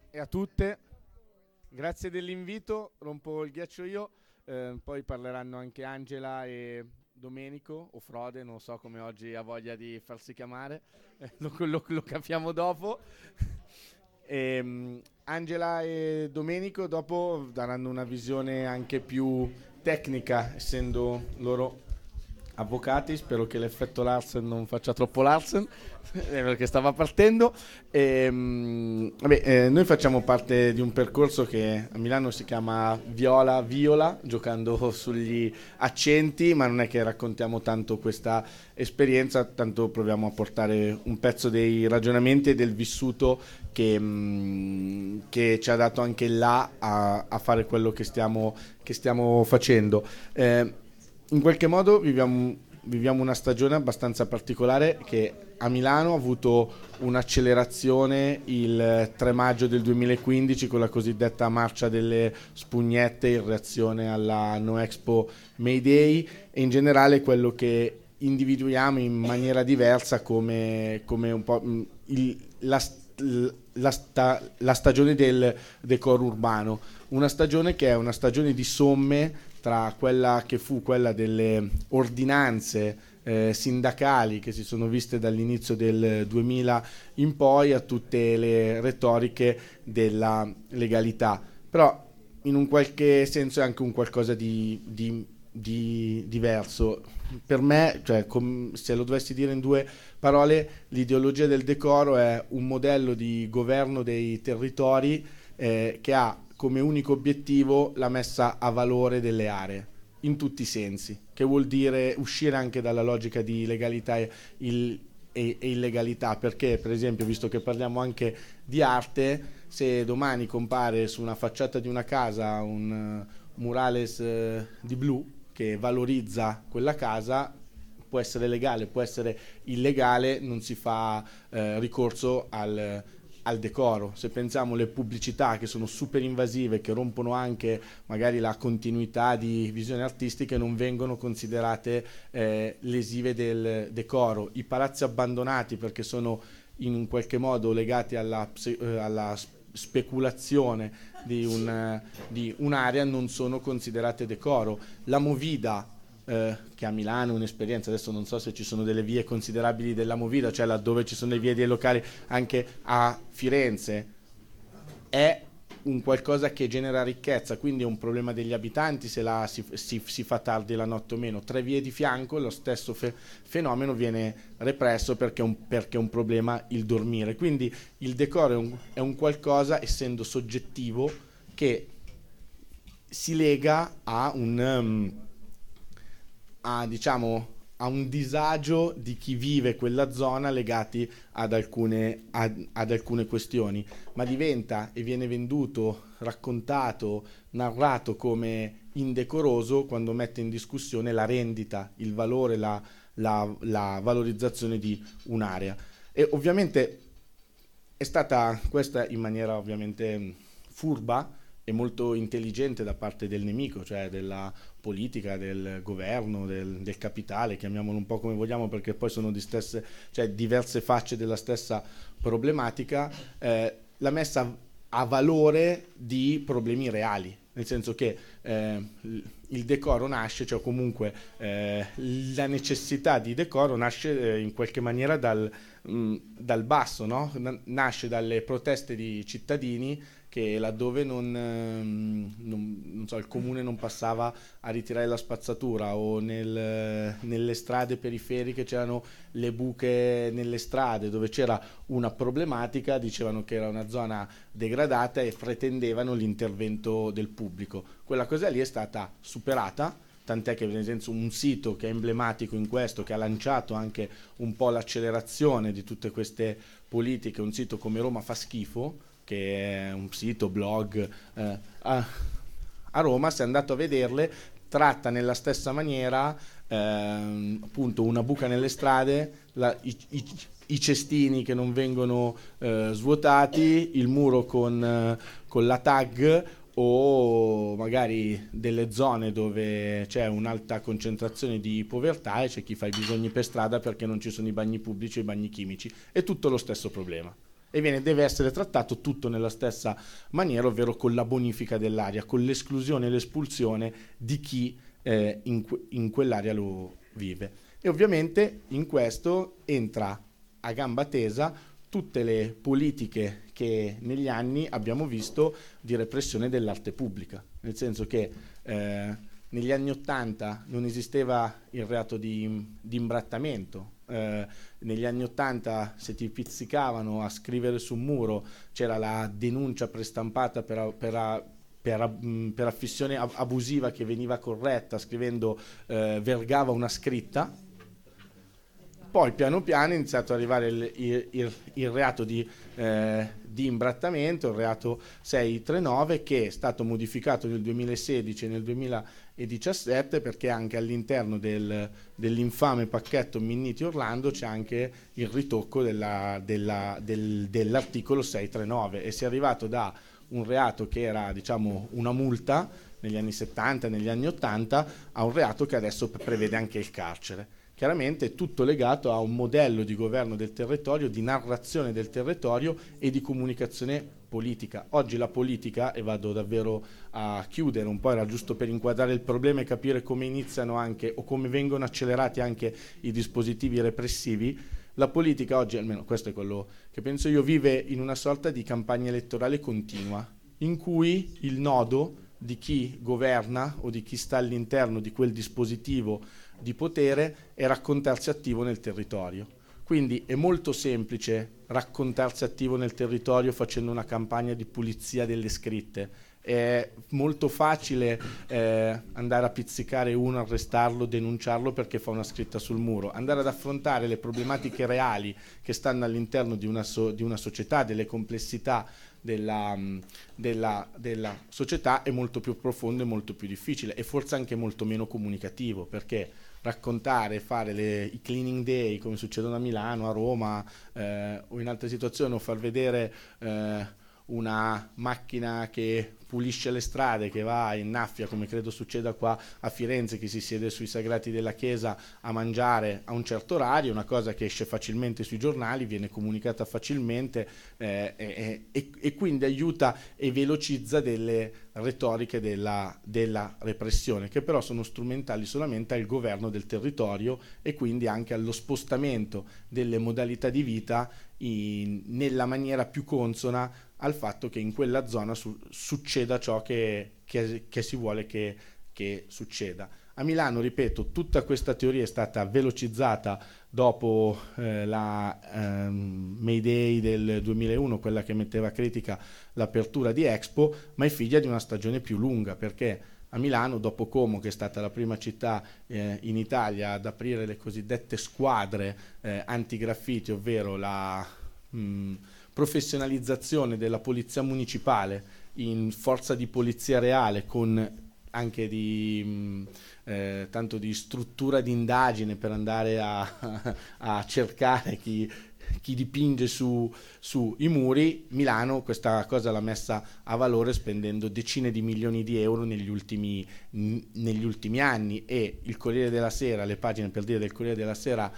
e a tutte, grazie dell'invito, rompo il ghiaccio io, poi parleranno anche Angela e Domenico, o Frode, non so come oggi ha voglia di farsi chiamare, lo capiamo dopo. Angela e Domenico dopo daranno una visione anche più tecnica, essendo loro avvocati. Spero che l'effetto Larsen non faccia troppo Larsen, perché stava partendo. Noi facciamo parte di un percorso che a Milano si chiama Viola Viola, giocando sugli accenti, ma non è che raccontiamo tanto questa esperienza, tanto proviamo a portare un pezzo dei ragionamenti e del vissuto che ci ha dato anche là a fare quello che stiamo facendo. In qualche modo viviamo una stagione abbastanza particolare che a Milano ha avuto un'accelerazione il 3 maggio del 2015 con la cosiddetta marcia delle spugnette in reazione alla No Expo May Day, e in generale quello che individuiamo in maniera diversa come un po' la stagione del decoro urbano, una stagione che è una stagione di somme tra quella che fu quella delle ordinanze sindacali che si sono viste dall'inizio del 2000 in poi a tutte le retoriche della legalità. Però in un qualche senso è anche un qualcosa di diverso. Per me, cioè, se lo dovessi dire in due parole, l'ideologia del decoro è un modello di governo dei territori che ha come unico obiettivo la messa a valore delle aree in tutti i sensi, che vuol dire uscire anche dalla logica di legalità e illegalità, perché per esempio, visto che parliamo anche di arte, se domani compare su una facciata di una casa un murales di blu che valorizza quella casa, può essere legale, può essere illegale, non si fa ricorso al decoro. Se pensiamo alle pubblicità che sono super invasive, che rompono anche magari la continuità di visioni artistiche, non vengono considerate lesive del decoro. I palazzi abbandonati, perché sono in un qualche modo legati alla speculazione di un'area, non sono considerate decoro. La movida, che a Milano è un'esperienza, adesso non so se ci sono delle vie considerabili della movida, cioè laddove ci sono le vie dei locali, anche a Firenze, è un qualcosa che genera ricchezza, quindi è un problema degli abitanti se si fa tardi la notte o meno. Tre vie di fianco, lo stesso fenomeno viene represso perché è un problema il dormire. Quindi il decoro è un qualcosa, essendo soggettivo, che si lega diciamo, a un disagio di chi vive quella zona legati ad alcune questioni, ma diventa e viene venduto, raccontato, narrato come indecoroso quando mette in discussione la rendita, il valore, la valorizzazione di un'area. E ovviamente è stata questa in maniera ovviamente furba e molto intelligente da parte del nemico, cioè della politica, del governo, del capitale, chiamiamolo un po' come vogliamo, perché poi sono cioè diverse facce della stessa problematica, la messa a valore di problemi reali, nel senso che il decoro nasce, cioè comunque la necessità di decoro nasce in qualche maniera dal basso, no? Nasce dalle proteste di cittadini che laddove non so, il comune non passava a ritirare la spazzatura, o nelle strade periferiche c'erano le buche nelle strade dove c'era una problematica, dicevano che era una zona degradata e pretendevano l'intervento del pubblico. Quella cosa lì è stata superata, tant'è che per esempio un sito che è emblematico in questo, che ha lanciato anche un po' l'accelerazione di tutte queste politiche, un sito come Roma fa schifo, che è un sito blog a Roma, se è andato a vederle, tratta nella stessa maniera appunto una buca nelle strade, i cestini che non vengono svuotati, il muro con la tag, o magari delle zone dove c'è un'alta concentrazione di povertà e c'è chi fa i bisogni per strada perché non ci sono i bagni pubblici o i bagni chimici. È tutto lo stesso problema. e deve essere trattato tutto nella stessa maniera, ovvero con la bonifica dell'area, con l'esclusione e l'espulsione di chi in quell'area lo vive. E ovviamente in questo entra a gamba tesa tutte le politiche che negli anni abbiamo visto di repressione dell'arte pubblica, nel senso che negli anni '80 non esisteva il reato di imbrattamento, negli anni '80 se ti pizzicavano a scrivere su un muro c'era la denuncia prestampata per affissione abusiva che veniva corretta scrivendo vergava una scritta. Poi piano piano è iniziato ad arrivare il reato di imbrattamento, il reato 639, che è stato modificato nel 2016 e nel 2017 perché anche all'interno dell'infame pacchetto Minniti-Orlando c'è anche il ritocco dell'articolo 639 e si è arrivato da un reato che era diciamo una multa negli anni 70, negli anni 80 a un reato che adesso prevede anche il carcere. Chiaramente è tutto legato a un modello di governo del territorio, di narrazione del territorio e di comunicazione politica. Oggi la politica, e vado davvero a chiudere un po', era giusto per inquadrare il problema e capire come iniziano anche o come vengono accelerati anche i dispositivi repressivi. La politica oggi, almeno questo è quello che penso io, vive in una sorta di campagna elettorale continua, in cui il nodo di chi governa o di chi sta all'interno di quel dispositivo di potere è raccontarsi attivo nel territorio. Quindi è molto semplice raccontarsi attivo nel territorio facendo una campagna di pulizia delle scritte. È molto facile andare a pizzicare uno, arrestarlo, denunciarlo perché fa una scritta sul muro. Andare ad affrontare le problematiche reali che stanno all'interno di una società, delle complessità della società è molto più profondo e molto più difficile e forse anche molto meno comunicativo, perché raccontare, fare i cleaning day come succedono a Milano, a Roma o in altre situazioni, o far vedere una macchina che pulisce le strade, che va in naffia, come credo succeda qua a Firenze, che si siede sui sagrati della chiesa a mangiare a un certo orario, una cosa che esce facilmente sui giornali, viene comunicata facilmente e quindi aiuta e velocizza delle retoriche della repressione, che però sono strumentali solamente al governo del territorio e quindi anche allo spostamento delle modalità di vita nella maniera più consona al fatto che in quella zona succeda ciò che si vuole che succeda. A Milano, ripeto, tutta questa teoria è stata velocizzata dopo la May Day del 2001, quella che metteva a critica l'apertura di Expo, ma è figlia di una stagione più lunga, perché a Milano, dopo Como, che è stata la prima città in Italia ad aprire le cosiddette squadre anti-graffiti, ovvero la professionalizzazione della polizia municipale in forza di polizia reale, con anche tanto di struttura di indagine per andare a cercare chi dipinge su i muri. Milano questa cosa l'ha messa a valore spendendo decine di milioni di euro negli ultimi anni, e il Corriere della Sera, le pagine per dire del Corriere della Sera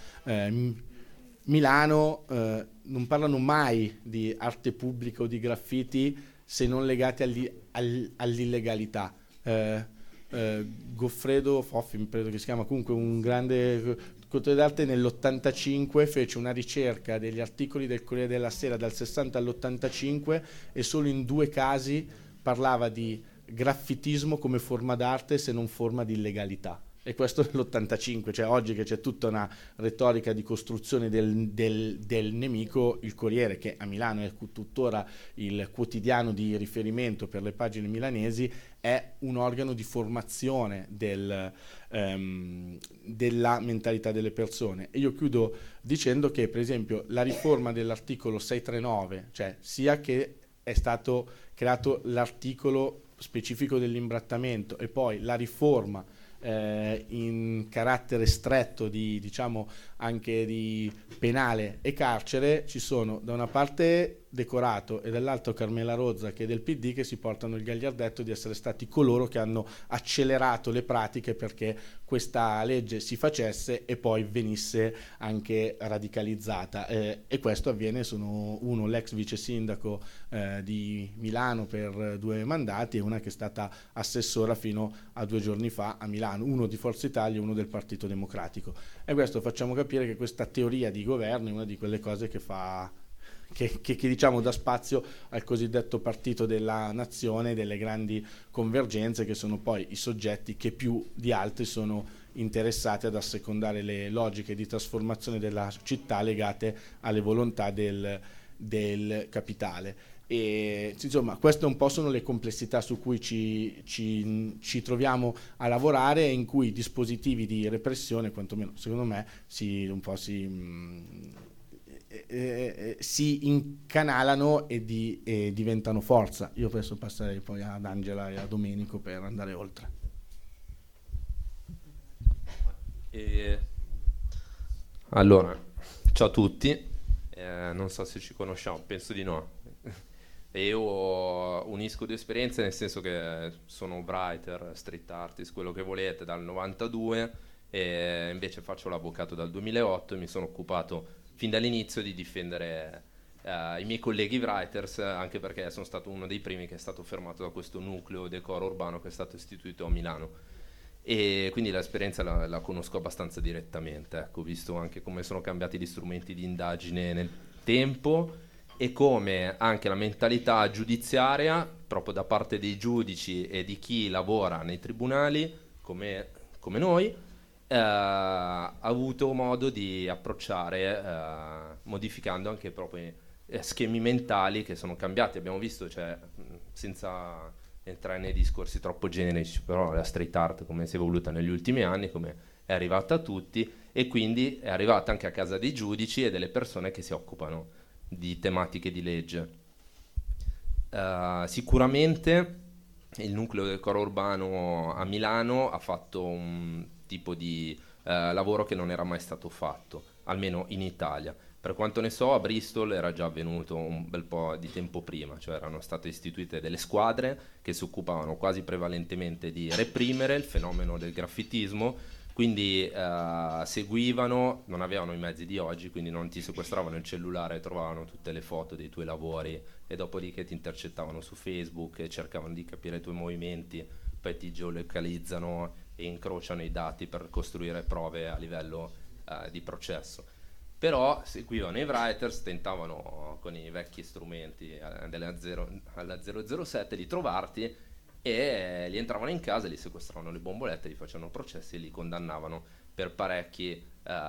Milano non parlano mai di arte pubblica o di graffiti se non legati all'illegalità. Goffredo Foffi, credo che si chiama, comunque un grande curatore d'arte, nell'85 fece una ricerca degli articoli del Corriere della Sera dal 60 all'85 e solo in 2 casi parlava di graffitismo come forma d'arte se non forma di illegalità. E questo nell'85, cioè oggi che c'è tutta una retorica di costruzione del nemico, il Corriere, che a Milano è tuttora il quotidiano di riferimento per le pagine milanesi, è un organo di formazione della mentalità delle persone. E io chiudo dicendo che, per esempio, la riforma dell'articolo 639, cioè sia che è stato creato l'articolo specifico dell'imbrattamento e poi la riforma in carattere stretto di, diciamo, anche di penale e carcere, ci sono da una parte Decorato e dall'altro Carmela Rozza, che è del PD, che si portano il gagliardetto di essere stati coloro che hanno accelerato le pratiche perché questa legge si facesse e poi venisse anche radicalizzata, e questo avviene, sono uno l'ex vice sindaco di Milano per 2 mandati e una che è stata assessora fino a 2 giorni fa a Milano, uno di Forza Italia e uno del Partito Democratico, e questo facciamo capire che questa teoria di governo è una di quelle cose che fa che diciamo dà spazio al cosiddetto partito della nazione, delle grandi convergenze, che sono poi i soggetti che più di altri sono interessati ad assecondare le logiche di trasformazione della città legate alle volontà del capitale. E insomma, queste un po' sono le complessità su cui ci troviamo a lavorare, in cui i dispositivi di repressione, quantomeno secondo me, si incanalano e diventano forza. Io adesso passerei poi ad Angela e a Domenico per andare oltre. Allora, ciao a tutti, non so se ci conosciamo, penso di no. E io unisco 2 esperienze, nel senso che sono writer, street artist, quello che volete, dal 92, e invece faccio l'avvocato dal 2008 e mi sono occupato fin dall'inizio di difendere i miei colleghi writers, anche perché sono stato uno dei primi che è stato fermato da questo nucleo decoro urbano che è stato istituito a Milano, e quindi l'esperienza la conosco abbastanza direttamente, ecco, visto anche come sono cambiati gli strumenti di indagine nel tempo e come anche la mentalità giudiziaria proprio da parte dei giudici e di chi lavora nei tribunali come noi ha avuto modo di approcciare, modificando anche proprio schemi mentali che sono cambiati. Abbiamo visto, cioè, senza entrare nei discorsi troppo generici, però la street art come si è evoluta negli ultimi anni, come è arrivata a tutti, e quindi è arrivata anche a casa dei giudici e delle persone che si occupano di tematiche di legge. Sicuramente il nucleo del coro urbano a Milano ha fatto un tipo di lavoro che non era mai stato fatto, almeno in Italia. Per quanto ne so, a Bristol era già avvenuto un bel po' di tempo prima, cioè erano state istituite delle squadre che si occupavano quasi prevalentemente di reprimere il fenomeno del graffitismo, quindi seguivano, non avevano i mezzi di oggi, quindi non ti sequestravano il cellulare e trovavano tutte le foto dei tuoi lavori e dopodiché ti intercettavano su Facebook e cercavano di capire i tuoi movimenti, poi ti geolocalizzano e incrociano i dati per costruire prove a livello di processo. Però seguivano i writers, tentavano con i vecchi strumenti alla 007 di trovarti e li entravano in casa, li sequestravano le bombolette, li facevano processi e li condannavano per parecchie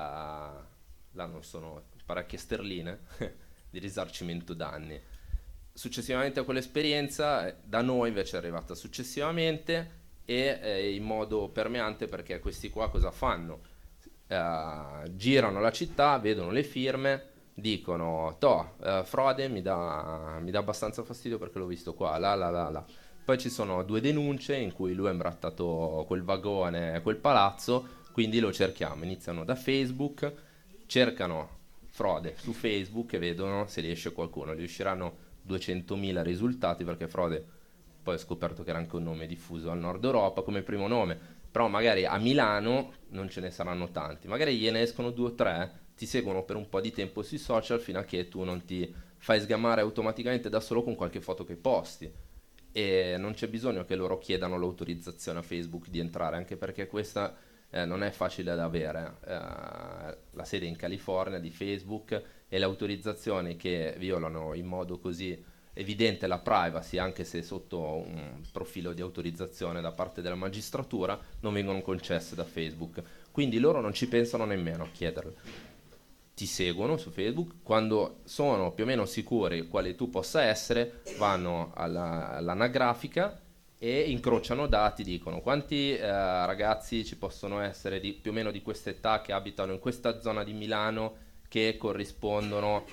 sterline di risarcimento danni. Successivamente a quell'esperienza, da noi invece è arrivata successivamente e in modo permeante, perché questi qua cosa fanno? Girano la città, vedono le firme, dicono Frode mi dà abbastanza fastidio perché l'ho visto qua, là. Poi ci sono 2 denunce in cui lui ha imbrattato quel vagone, quel palazzo, quindi lo cerchiamo. Iniziano da Facebook, cercano Frode su Facebook e vedono se riesce qualcuno. Gli usciranno 200.000 risultati, perché Frode poi ho scoperto che era anche un nome diffuso al nord Europa come primo nome, però magari a Milano non ce ne saranno tanti, magari gliene escono 2 o 3, ti seguono per un po' di tempo sui social fino a che tu non ti fai sgamare automaticamente da solo con qualche foto che posti, e non c'è bisogno che loro chiedano l'autorizzazione a Facebook di entrare, anche perché questa non è facile da avere. La sede in California di Facebook e le autorizzazioni che violano in modo così evidente la privacy, anche se sotto un profilo di autorizzazione da parte della magistratura, non vengono concesse da Facebook, quindi loro non ci pensano nemmeno a chiederle. Ti seguono su Facebook, quando sono più o meno sicuri quale tu possa essere, vanno all'anagrafica e incrociano dati, dicono quanti ragazzi ci possono essere più o meno di questa età che abitano in questa zona di Milano che corrispondono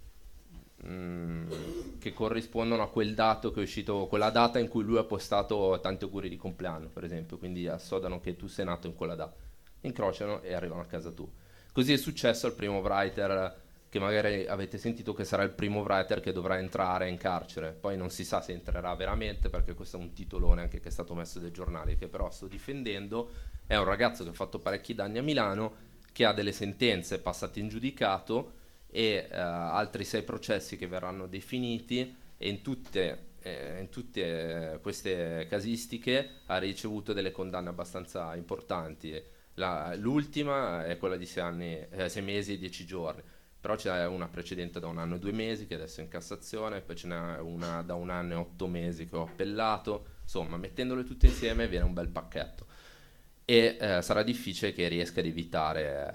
a quel dato che è uscito, quella data in cui lui ha postato tanti auguri di compleanno, per esempio, quindi assodano che tu sei nato in quella data, incrociano e arrivano a casa tua. Così è successo al primo writer, che magari avete sentito che sarà il primo writer che dovrà entrare in carcere. Poi non si sa se entrerà veramente, perché questo è un titolone anche che è stato messo dai giornali, che però sto difendendo. È un ragazzo che ha fatto parecchi danni a Milano, che ha delle sentenze passate in giudicato e altri 6 processi che verranno definiti, e in tutte queste casistiche ha ricevuto delle condanne abbastanza importanti. L'ultima è quella di 6 mesi e 10 giorni, però c'è una precedente da 1 anno e 2 mesi che adesso è in Cassazione, poi ce n'è una da 1 anno e 8 mesi che ho appellato. Insomma, mettendole tutte insieme viene un bel pacchetto, e sarà difficile che riesca ad evitare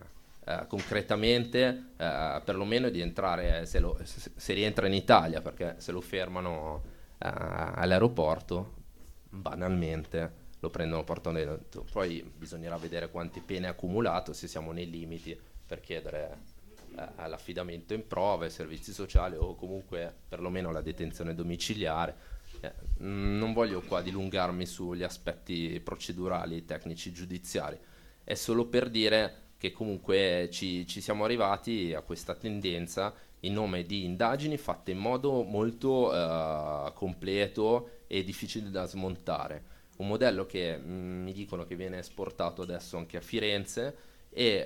concretamente perlomeno di entrare, se rientra in Italia, perché se lo fermano all'aeroporto, banalmente lo prendono, portano dentro. Poi bisognerà vedere quante pene ha accumulato, se siamo nei limiti per chiedere l'affidamento in prova, i servizi sociali, o comunque perlomeno la detenzione domiciliare. Non voglio qua dilungarmi sugli aspetti procedurali, tecnici, giudiziari, è solo per dire che comunque ci siamo arrivati a questa tendenza in nome di indagini fatte in modo molto completo e difficile da smontare. Un modello che mi dicono che viene esportato adesso anche a Firenze, e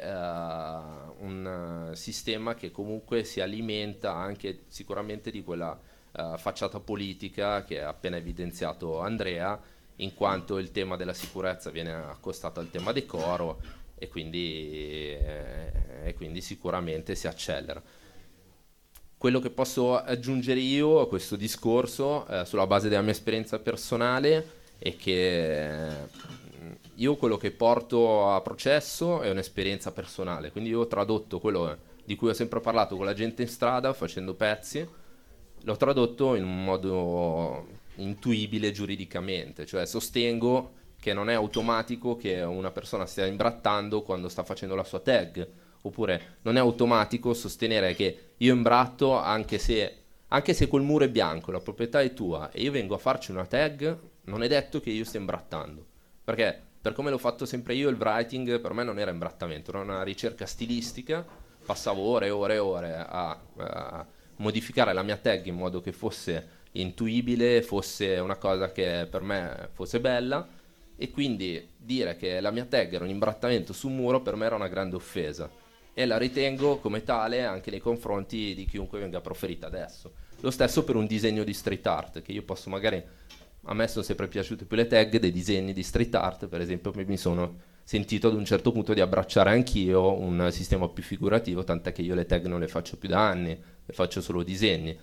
un sistema che comunque si alimenta anche sicuramente di quella facciata politica che ha appena evidenziato Andrea, in quanto il tema della sicurezza viene accostato al tema decoro, e quindi sicuramente si accelera. Quello che posso aggiungere io a questo discorso, sulla base della mia esperienza personale, è che io quello che porto a processo è un'esperienza personale, quindi io ho tradotto quello di cui ho sempre parlato con la gente in strada facendo pezzi, l'ho tradotto in un modo intuibile giuridicamente, cioè sostengo che non è automatico che una persona stia imbrattando quando sta facendo la sua tag, oppure non è automatico sostenere che io imbratto anche se quel muro è bianco, la proprietà è tua, e io vengo a farci una tag, non è detto che io stia imbrattando, perché per come l'ho fatto sempre io, il writing per me non era imbrattamento, era una ricerca stilistica, passavo ore e ore e ore a modificare la mia tag in modo che fosse intuibile, fosse una cosa che per me fosse bella, e quindi dire che la mia tag era un imbrattamento su un muro per me era una grande offesa, e la ritengo come tale anche nei confronti di chiunque venga proferita adesso. Lo stesso per un disegno di street art, che io posso magari, a me sono sempre piaciute più le tag dei disegni di street art, per esempio mi sono sentito ad un certo punto di abbracciare anch'io un sistema più figurativo, tant'è che io le tag non le faccio più da anni, le faccio solo disegni,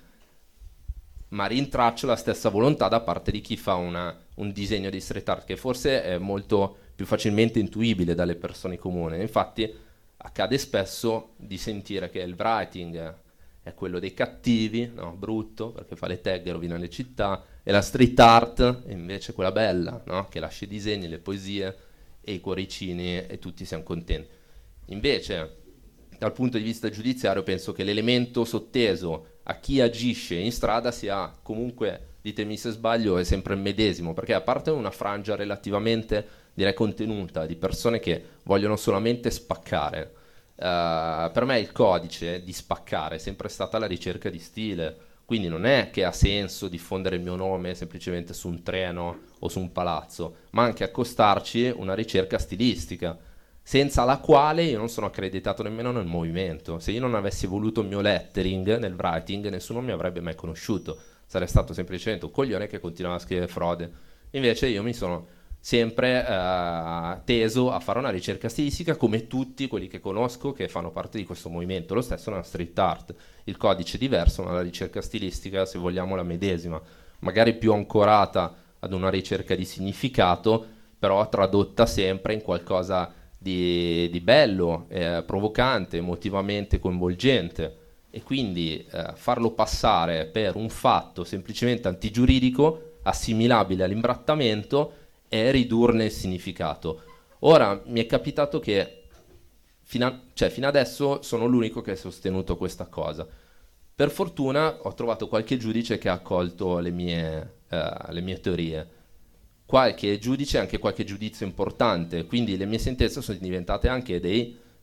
ma rintraccio la stessa volontà da parte di chi fa un disegno di street art, che forse è molto più facilmente intuibile dalle persone comuni. Infatti accade spesso di sentire che il writing è quello dei cattivi, no? Brutto, perché fa le tag e rovina le città, e la street art è invece quella bella, no? Che lascia i disegni, le poesie e i cuoricini e tutti siamo contenti. Invece, dal punto di vista giudiziario, penso che l'elemento sotteso a chi agisce in strada sia comunque, ditemi se sbaglio, è sempre il medesimo, perché a parte una frangia relativamente, direi, contenuta di persone che vogliono solamente spaccare, per me il codice di spaccare è sempre stata la ricerca di stile, quindi non è che ha senso diffondere il mio nome semplicemente su un treno o su un palazzo, ma anche accostarci una ricerca stilistica, senza la quale io non sono accreditato nemmeno nel movimento. Se io non avessi voluto il mio lettering nel writing, nessuno mi avrebbe mai conosciuto, sarei stato semplicemente un coglione che continuava a scrivere frode. Invece io mi sono sempre teso a fare una ricerca stilistica, come tutti quelli che conosco che fanno parte di questo movimento. Lo stesso nella street art, il codice è diverso, ma la ricerca stilistica, se vogliamo, la medesima, magari più ancorata ad una ricerca di significato, però tradotta sempre in qualcosa di bello, provocante, emotivamente coinvolgente, e quindi farlo passare per un fatto semplicemente antigiuridico, assimilabile all'imbrattamento, e ridurne il significato. Ora mi è capitato che fino adesso sono l'unico che ha sostenuto questa cosa. Per fortuna ho trovato qualche giudice che ha accolto le mie teorie, qualche giudice, anche qualche giudizio importante, quindi le mie sentenze sono diventate anche dei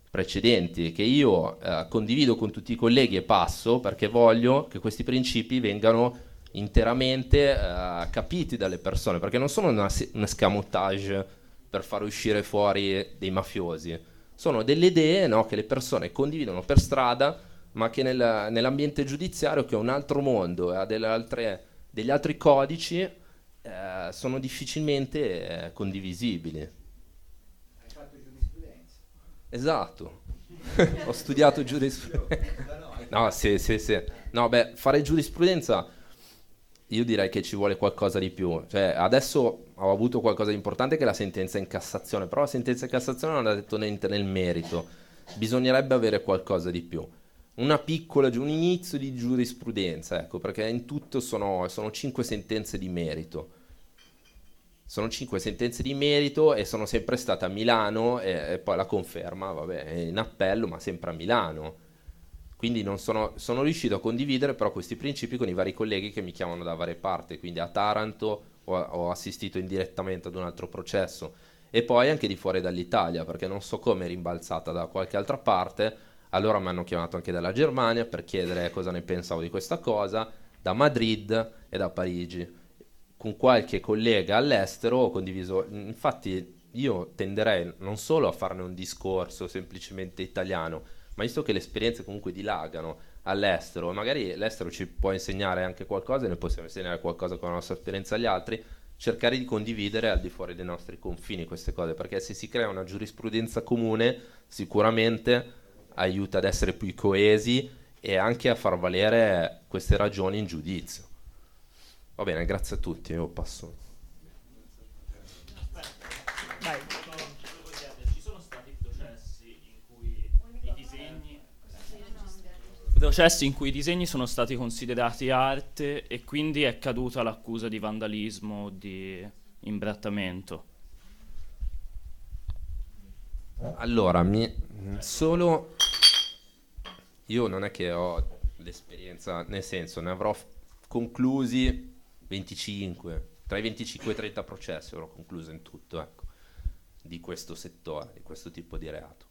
precedenti che io condivido con tutti i colleghi e passo perché voglio che questi principi vengano interamente capiti dalle persone, perché non sono un escamotage per far uscire fuori dei mafiosi, sono delle idee, no, che le persone condividono per strada, ma che nell'ambiente giudiziario, che è un altro mondo, ha degli altri codici, sono difficilmente condivisibili. Hai fatto giurisprudenza? Esatto, ho studiato giurisprudenza. No, sì. No, beh, fare giurisprudenza io direi che ci vuole qualcosa di più. Cioè, adesso ho avuto qualcosa di importante che è la sentenza in Cassazione, però la sentenza in Cassazione non ha detto niente nel merito. Bisognerebbe avere qualcosa di più. Un inizio di giurisprudenza, ecco, perché in tutto sono 5 sentenze di merito. Sono 5 sentenze di merito e sono sempre state a Milano e poi la conferma, vabbè, è in appello, ma sempre a Milano. Quindi non sono riuscito a condividere però questi principi con i vari colleghi che mi chiamano da varie parti, quindi a Taranto ho assistito indirettamente ad un altro processo e poi anche di fuori dall'Italia, perché non so come è rimbalzata da qualche altra parte, allora mi hanno chiamato anche dalla Germania per chiedere cosa ne pensavo di questa cosa, da Madrid e da Parigi. Con qualche collega all'estero ho condiviso, infatti io tenderei non solo a farne un discorso semplicemente italiano, ma visto che le esperienze comunque dilagano all'estero, magari l'estero ci può insegnare anche qualcosa e noi possiamo insegnare qualcosa con la nostra esperienza agli altri, cercare di condividere al di fuori dei nostri confini queste cose, perché se si crea una giurisprudenza comune sicuramente aiuta ad essere più coesi e anche a far valere queste ragioni in giudizio. Va bene, grazie a tutti, io passo. Vai. Processi in cui i disegni sono stati considerati arte e quindi è caduta l'accusa di vandalismo o di imbrattamento. Allora, io non è che ho l'esperienza, nel senso, ne avrò conclusi 25, tra i 25 e i 30 processi avrò concluso in tutto, ecco, di questo settore, di questo tipo di reato.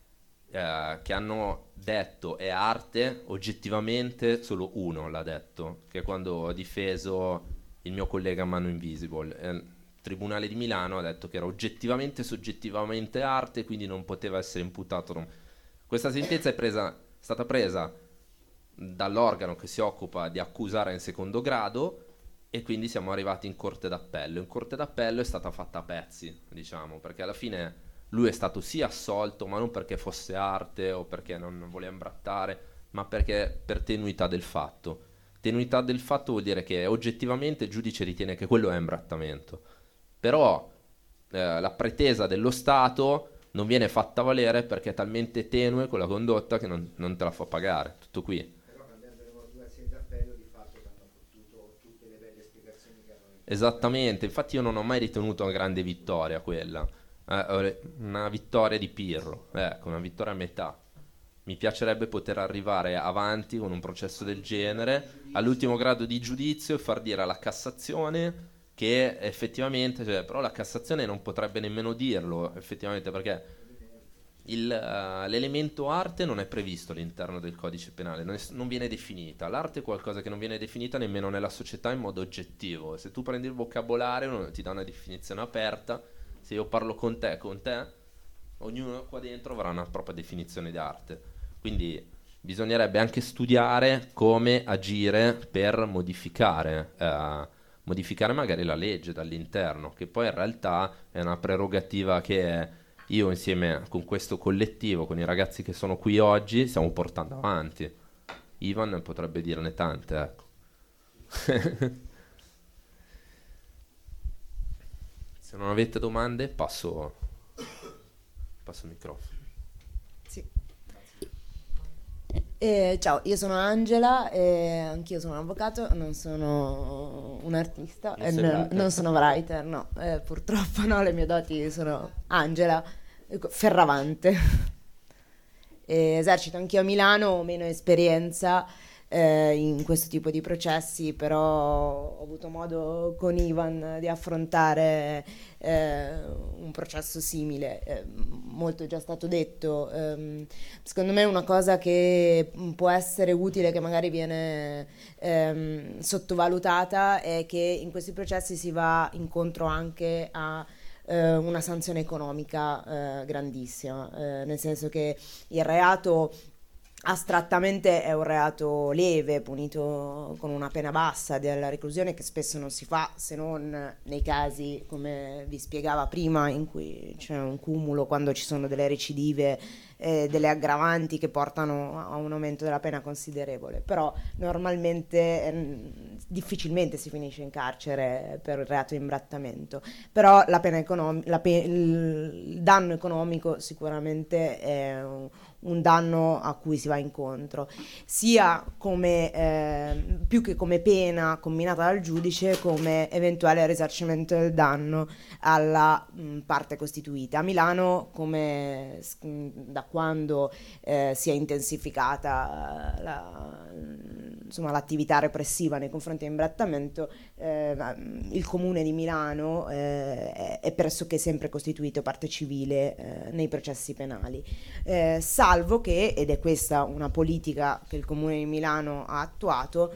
Che hanno detto è arte, oggettivamente solo uno l'ha detto, che è quando ho difeso il mio collega Mano Invisible. Il Tribunale di Milano ha detto che era oggettivamente, soggettivamente arte, quindi non poteva essere imputato. Questa sentenza è stata presa dall'organo che si occupa di accusare in secondo grado e quindi siamo arrivati in Corte d'Appello. In Corte d'Appello è stata fatta a pezzi, diciamo, perché alla fine lui è stato sì assolto, ma non perché fosse arte o perché non voleva imbrattare, ma perché per tenuità del fatto. Tenuità del fatto vuol dire che oggettivamente il giudice ritiene che quello è imbrattamento. Però la pretesa dello Stato non viene fatta valere perché è talmente tenue quella condotta che non te la fa pagare. Tutto qui. Però cambiando le motivazioni d'appello di fatto hanno fottuto tutte le belle spiegazioni che avevano. Esattamente, infatti io non ho mai ritenuto una grande vittoria quella. Una vittoria di Pirro, ecco, una vittoria a metà. Mi piacerebbe poter arrivare avanti con un processo del genere all'ultimo grado di giudizio e far dire alla Cassazione che effettivamente, cioè, però la Cassazione non potrebbe nemmeno dirlo effettivamente perché l'elemento arte non è previsto all'interno del codice penale, non viene definita. L'arte è qualcosa che non viene definita nemmeno nella società in modo oggettivo. Se tu prendi il vocabolario ti dà una definizione aperta. Se io parlo con te, ognuno qua dentro avrà una propria definizione di arte. Quindi bisognerebbe anche studiare come agire per modificare magari la legge dall'interno, che poi in realtà è una prerogativa che io insieme con questo collettivo, con i ragazzi che sono qui oggi, stiamo portando avanti. Ivan potrebbe dirne tante, ecco. Se non avete domande, passo il microfono. Sì. Ciao, io sono Angela e anch'io sono un avvocato, non sono un artista, non sono writer, no, purtroppo no, le mie doti sono Angela Ferravante. Esercito anch'io a Milano, ho meno esperienza, in questo tipo di processi, però ho avuto modo con Ivan di affrontare un processo simile. Molto è già stato detto. Secondo me una cosa che può essere utile, che magari viene sottovalutata, è che in questi processi si va incontro anche a una sanzione economica grandissima, nel senso che il reato astrattamente è un reato leve, punito con una pena bassa della reclusione, che spesso non si fa se non nei casi, come vi spiegava prima, in cui c'è un cumulo, quando ci sono delle recidive, delle aggravanti che portano a un aumento della pena considerevole. Però normalmente difficilmente si finisce in carcere per il reato di imbrattamento. Però la pena il danno economico sicuramente è un danno a cui si va incontro, sia come più che come pena comminata dal giudice, come eventuale risarcimento del danno alla parte costituita. A Milano, come da quando si è intensificata l'attività repressiva nei confronti dell'imbrattamento, il comune di Milano è pressoché sempre costituito parte civile nei processi penali, salvo che, ed è questa una politica che il comune di Milano ha attuato,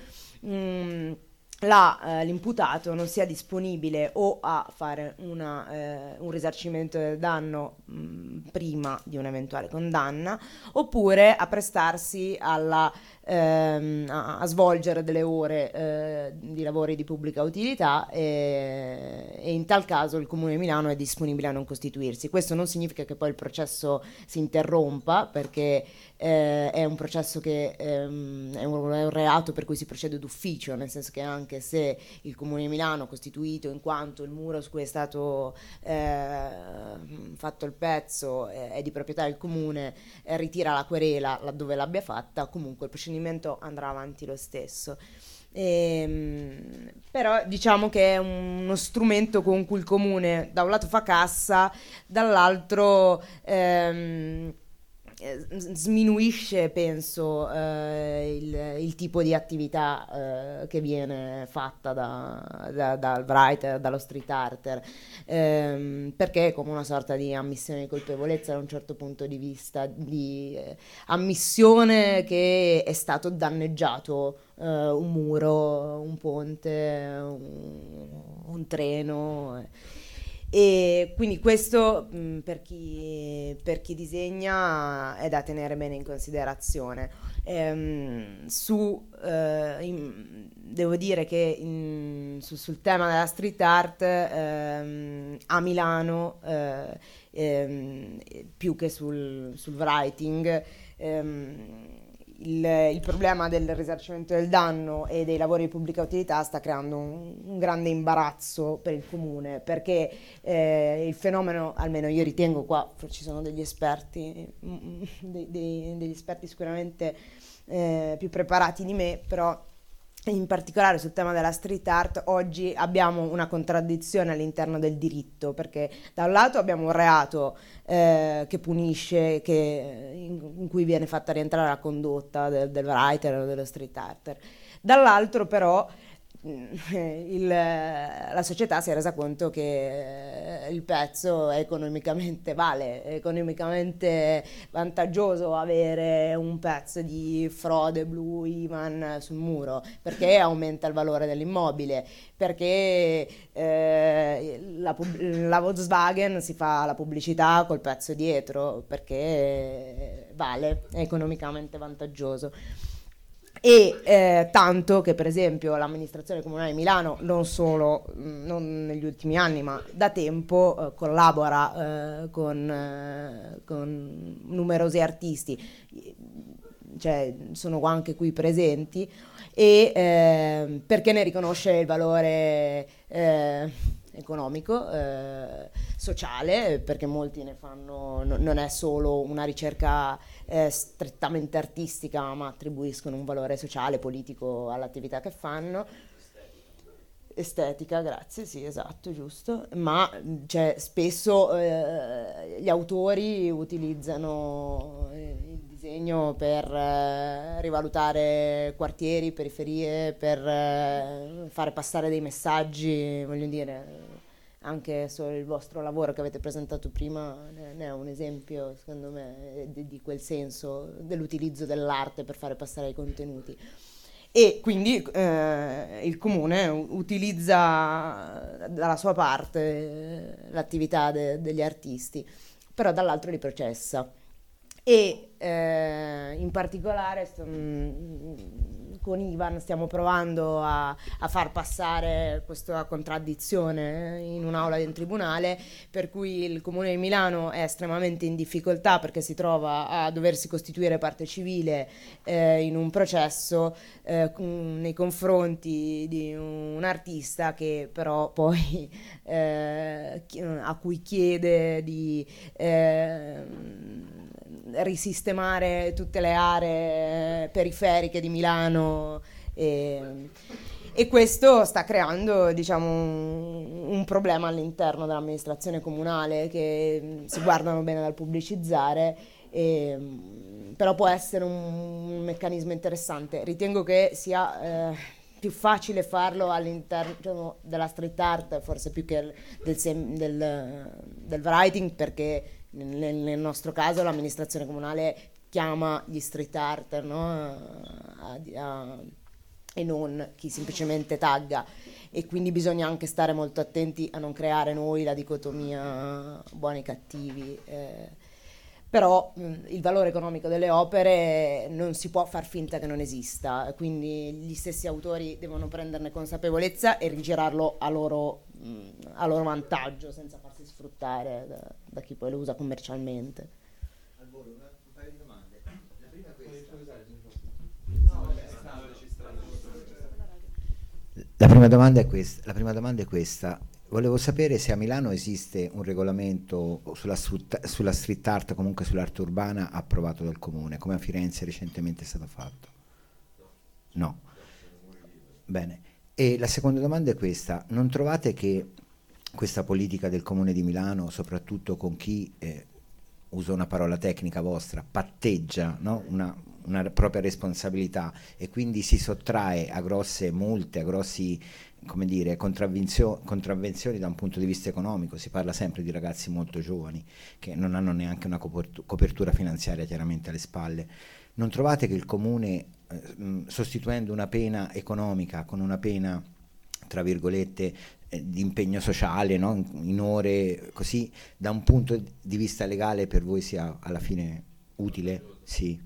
l'imputato non sia disponibile o a fare un risarcimento del danno prima di un'eventuale condanna, oppure a prestarsi a svolgere delle ore di lavori di pubblica utilità, e in tal caso il Comune di Milano è disponibile a non costituirsi. Questo non significa che poi il processo si interrompa, perché è un processo che è un reato per cui si procede d'ufficio, nel senso che anche se il Comune di Milano, costituito in quanto il muro su cui è stato fatto il pezzo è di proprietà del Comune, ritira la querela laddove l'abbia fatta, comunque il procedimento andrà avanti lo stesso. Però diciamo che è uno strumento con cui il Comune da un lato fa cassa, dall'altro sminuisce, penso, il tipo di attività che viene fatta dal writer, dallo street arter, perché è come una sorta di ammissione di colpevolezza da un certo punto di vista, di ammissione che è stato danneggiato un muro, un ponte, un treno. E quindi questo per chi disegna è da tenere bene in considerazione. Devo dire che sul tema della street art a Milano, più che sul writing, il problema del risarcimento del danno e dei lavori di pubblica utilità sta creando un grande imbarazzo per il comune, perché il fenomeno, almeno io ritengo, qua ci sono degli esperti, degli esperti sicuramente più preparati di me, però in particolare sul tema della street art oggi abbiamo una contraddizione all'interno del diritto, perché da un lato abbiamo un reato che punisce, in cui viene fatta rientrare la condotta del writer o dello street arter, dall'altro però la società si è resa conto che il pezzo è economicamente vantaggioso avere un pezzo di Frode Blue Ivan sul muro, perché aumenta il valore dell'immobile, perché la Volkswagen si fa la pubblicità col pezzo dietro, perché è economicamente vantaggioso. E tanto che per esempio l'amministrazione comunale di Milano, non negli ultimi anni ma da tempo, collabora con numerosi artisti, cioè sono anche qui presenti, e perché ne riconosce il valore economico, sociale, perché molti ne fanno, non è solo una ricerca strettamente artistica, ma attribuiscono un valore sociale, politico all'attività che fanno. Estetica, grazie, sì, esatto, giusto. Ma spesso gli autori utilizzano il disegno impegno per rivalutare quartieri, periferie, per fare passare dei messaggi, voglio dire, anche solo il vostro lavoro che avete presentato prima ne è un esempio, secondo me, di quel senso, dell'utilizzo dell'arte per fare passare i contenuti. E quindi il comune utilizza dalla sua parte l'attività degli artisti, però dall'altro li processa. E in particolare con Ivan stiamo provando a far passare questa contraddizione in un'aula di un tribunale, per cui il Comune di Milano è estremamente in difficoltà perché si trova a doversi costituire parte civile in un processo nei confronti di un artista che però poi a cui chiede di risistemare tutte le aree periferiche di Milano e questo sta creando, diciamo, un problema all'interno dell'amministrazione comunale, che si guardano bene dal pubblicizzare, però può essere un meccanismo interessante. Ritengo che sia più facile farlo all'interno della street art, forse più che del writing, perché nel nostro caso l'amministrazione comunale chiama gli street arter, no? E non chi semplicemente tagga, e quindi bisogna anche stare molto attenti a non creare noi la dicotomia buoni e cattivi, però il valore economico delle opere non si può far finta che non esista, quindi gli stessi autori devono prenderne consapevolezza e rigirarlo a loro vantaggio, senza farsi sfruttare da chi poi lo usa commercialmente. Al volo, un paio di domande. La prima è questa. La prima domanda è questa. Volevo sapere se a Milano esiste un regolamento sulla street art, comunque sull'arte urbana, approvato dal Comune, come a Firenze recentemente è stato fatto. No. Bene. E la seconda domanda è questa. Non trovate che questa politica del Comune di Milano, soprattutto con chi, uso una parola tecnica vostra, patteggia, no? una propria responsabilità, e quindi si sottrae a grosse multe, a grossi, come dire, contravvenzioni da un punto di vista economico? Si parla sempre di ragazzi molto giovani che non hanno neanche una copertura finanziaria chiaramente alle spalle. Non trovate che il Comune, sostituendo una pena economica con una pena, tra virgolette, di impegno sociale, no? In ore, così, da un punto di vista legale per voi sia alla fine utile? Sì.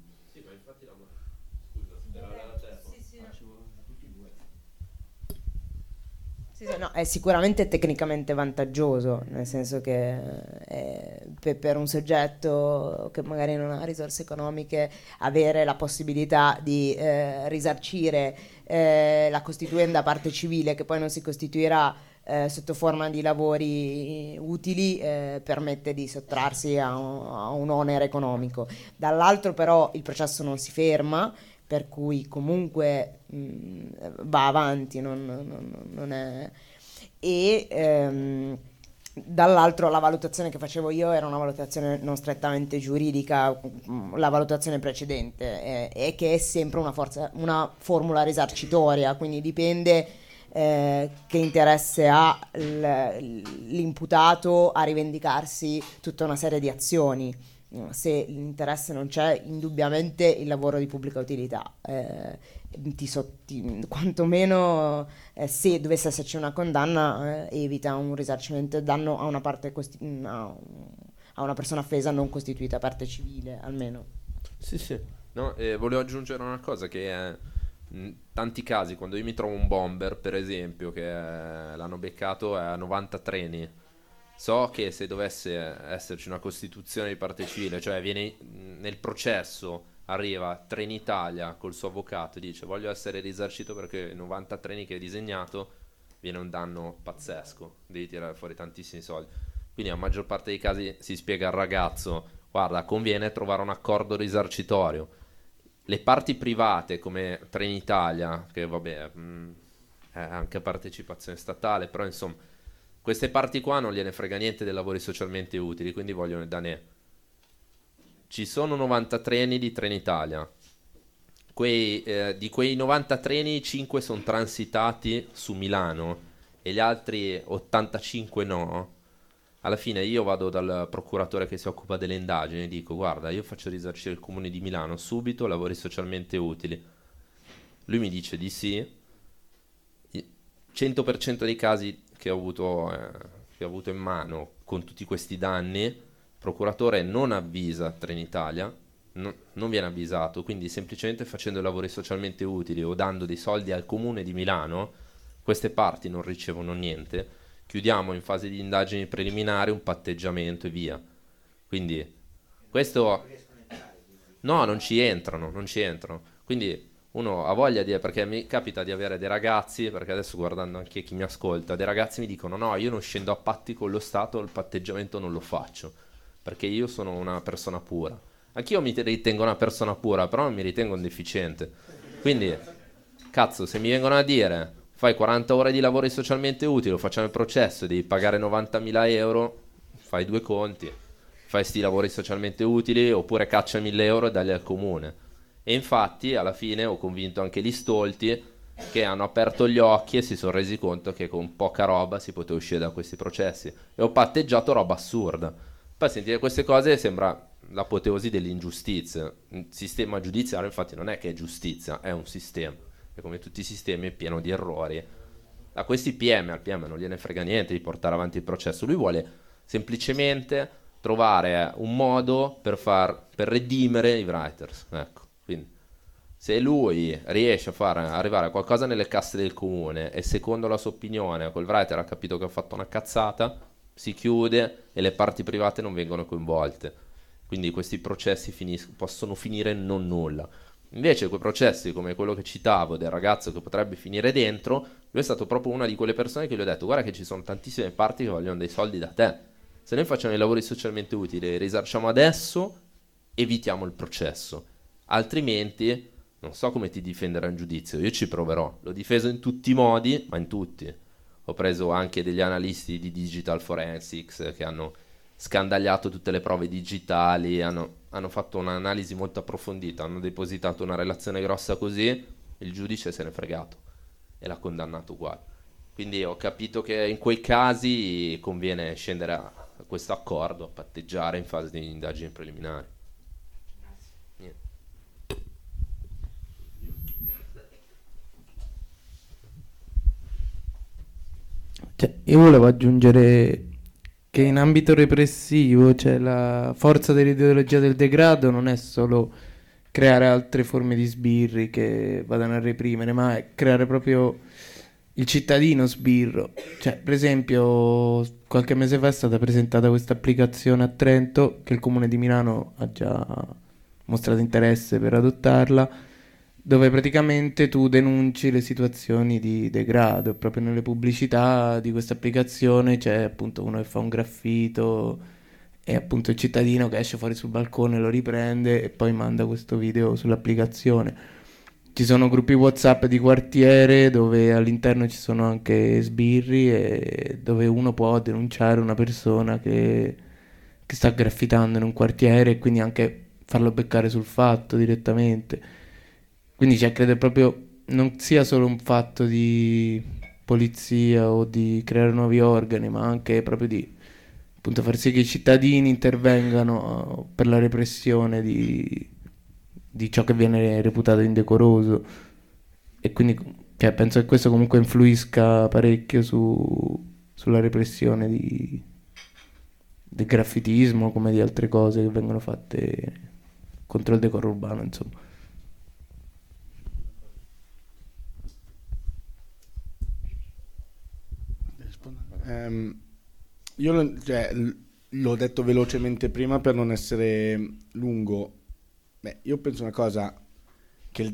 Sì, no, è sicuramente tecnicamente vantaggioso, nel senso che per un soggetto che magari non ha risorse economiche, avere la possibilità di risarcire la costituenda parte civile, che poi non si costituirà sotto forma di lavori utili, permette di sottrarsi a un onere economico. Dall'altro però il processo non si ferma, per cui comunque va avanti, non è... E dall'altro la valutazione che facevo io era una valutazione non strettamente giuridica, la valutazione precedente, è che è sempre una formula risarcitoria, quindi dipende che interesse ha l'imputato a rivendicarsi tutta una serie di azioni. Se l'interesse non c'è, indubbiamente il lavoro di pubblica utilità, quantomeno se dovesse esserci una condanna, evita un risarcimento del danno a una parte a una persona offesa non costituita parte civile, almeno. Sì, sì. No, volevo aggiungere una cosa, che in tanti casi, quando io mi trovo un bomber, per esempio, che l'hanno beccato a 90 treni, so che se dovesse esserci una costituzione di parte civile, cioè viene nel processo, arriva Trenitalia col suo avvocato e dice voglio essere risarcito perché 90 treni che hai disegnato, viene un danno pazzesco, devi tirare fuori tantissimi soldi. Quindi nella maggior parte dei casi si spiega al ragazzo: guarda, conviene trovare un accordo risarcitorio. Le parti private come Trenitalia, che vabbè è anche partecipazione statale, però insomma queste parti qua non gliene frega niente dei lavori socialmente utili, quindi vogliono il danè. ci sono 90 treni di Trenitalia. Di quei 90 treni 5 sono transitati su Milano e gli altri 85 no. Alla fine io vado dal procuratore che si occupa delle indagini e dico: guarda, io faccio risarcire il comune di Milano subito, lavori socialmente utili. Lui mi dice di sì. 100% dei casi che ho avuto in mano con tutti questi danni, il procuratore non avvisa Trenitalia, non viene avvisato, quindi semplicemente facendo lavori socialmente utili o dando dei soldi al comune di Milano, queste parti non ricevono niente. Chiudiamo in fase di indagini preliminari un patteggiamento e via. Quindi questo no, non ci entrano. Quindi uno ha voglia perché mi capita di avere dei ragazzi, perché adesso guardando anche chi mi ascolta, dei ragazzi mi dicono: no, io non scendo a patti con lo Stato, il patteggiamento non lo faccio, perché io sono una persona pura. Anch'io mi ritengo una persona pura, però non mi ritengo un deficiente. Quindi, cazzo, se mi vengono a dire: fai 40 ore di lavori socialmente utili, facciamo il processo e devi pagare 90.000 euro, fai due conti, fai sti lavori socialmente utili oppure caccia 1.000 euro e dagli al comune. E infatti alla fine ho convinto anche gli stolti, che hanno aperto gli occhi e si sono resi conto che con poca roba si poteva uscire da questi processi, e ho patteggiato roba assurda. Poi sentire queste cose sembra l'apoteosi dell'ingiustizia. Il sistema giudiziario infatti non è che è giustizia, è un sistema, e come tutti i sistemi è pieno di errori. A questi al PM non gliene frega niente di portare avanti il processo, lui vuole semplicemente trovare un modo per redimere i writers, ecco. Quindi se lui riesce a far arrivare a qualcosa nelle casse del comune e secondo la sua opinione quel writer ha capito che ha fatto una cazzata, si chiude e le parti private non vengono coinvolte. Quindi questi processi possono finire in non nulla. Invece quei processi come quello che citavo del ragazzo che potrebbe finire dentro, lui è stato proprio una di quelle persone che gli ho detto: guarda che ci sono tantissime parti che vogliono dei soldi da te, se noi facciamo i lavori socialmente utili, risarciamo adesso, evitiamo il processo, altrimenti non so come ti difenderà in giudizio. Io ci proverò, l'ho difeso in tutti i modi, ma in tutti. Ho preso anche degli analisti di digital forensics che hanno scandagliato tutte le prove digitali, hanno fatto un'analisi molto approfondita, hanno depositato una relazione grossa così, il giudice se n'è fregato e l'ha condannato uguale. Quindi ho capito che in quei casi conviene scendere a questo accordo, a patteggiare in fase di indagini preliminari. Cioè, io volevo aggiungere che in ambito repressivo, cioè, la forza dell'ideologia del degrado non è solo creare altre forme di sbirri che vadano a reprimere, ma è creare proprio il cittadino sbirro. Cioè, per esempio, qualche mese fa è stata presentata questa applicazione a Trento, che il comune di Milano ha già mostrato interesse per adottarla, dove praticamente tu denunci le situazioni di degrado. Proprio nelle pubblicità di questa applicazione c'è appunto uno che fa un graffito e appunto il cittadino che esce fuori sul balcone lo riprende e poi manda questo video sull'applicazione. Ci sono gruppi WhatsApp di quartiere dove all'interno ci sono anche sbirri e dove uno può denunciare una persona che sta graffitando in un quartiere e quindi anche farlo beccare sul fatto direttamente. Quindi credo proprio non sia solo un fatto di polizia o di creare nuovi organi, ma anche proprio di appunto far sì che i cittadini intervengano per la repressione di ciò che viene reputato indecoroso. E quindi penso che questo comunque influisca parecchio sulla repressione del graffitismo, come di altre cose che vengono fatte contro il decoro urbano, insomma. Io l'ho detto velocemente prima per non essere lungo. Io penso una cosa che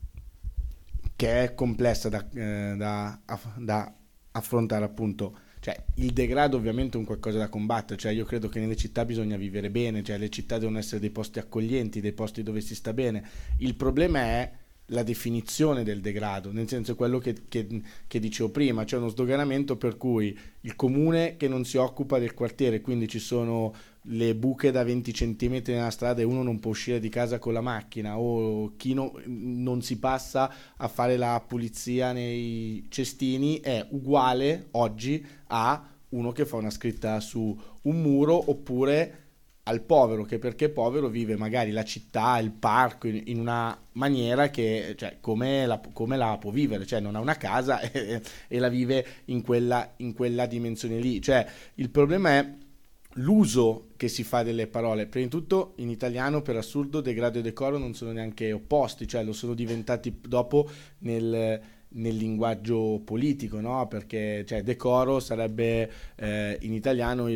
è complessa da affrontare, appunto. Cioè, il degrado ovviamente è un qualcosa da combattere. Cioè, io credo che nelle città bisogna vivere bene, cioè le città devono essere dei posti accoglienti, dei posti dove si sta bene. Il problema è la definizione del degrado, nel senso quello che dicevo prima, c'è uno sdoganamento per cui il comune che non si occupa del quartiere, quindi ci sono le buche da 20 centimetri nella strada e uno non può uscire di casa con la macchina, o chi non si passa a fare la pulizia nei cestini, è uguale oggi a uno che fa una scritta su un muro, oppure al povero che, perché povero, vive magari la città, il parco in una maniera che, cioè, come la può vivere, cioè non ha una casa e la vive in quella dimensione lì. Cioè il problema è l'uso che si fa delle parole. Prima di tutto in italiano, per assurdo, degrado e decoro non sono neanche opposti, cioè lo sono diventati dopo nel linguaggio politico, no? Perché, cioè, decoro sarebbe in italiano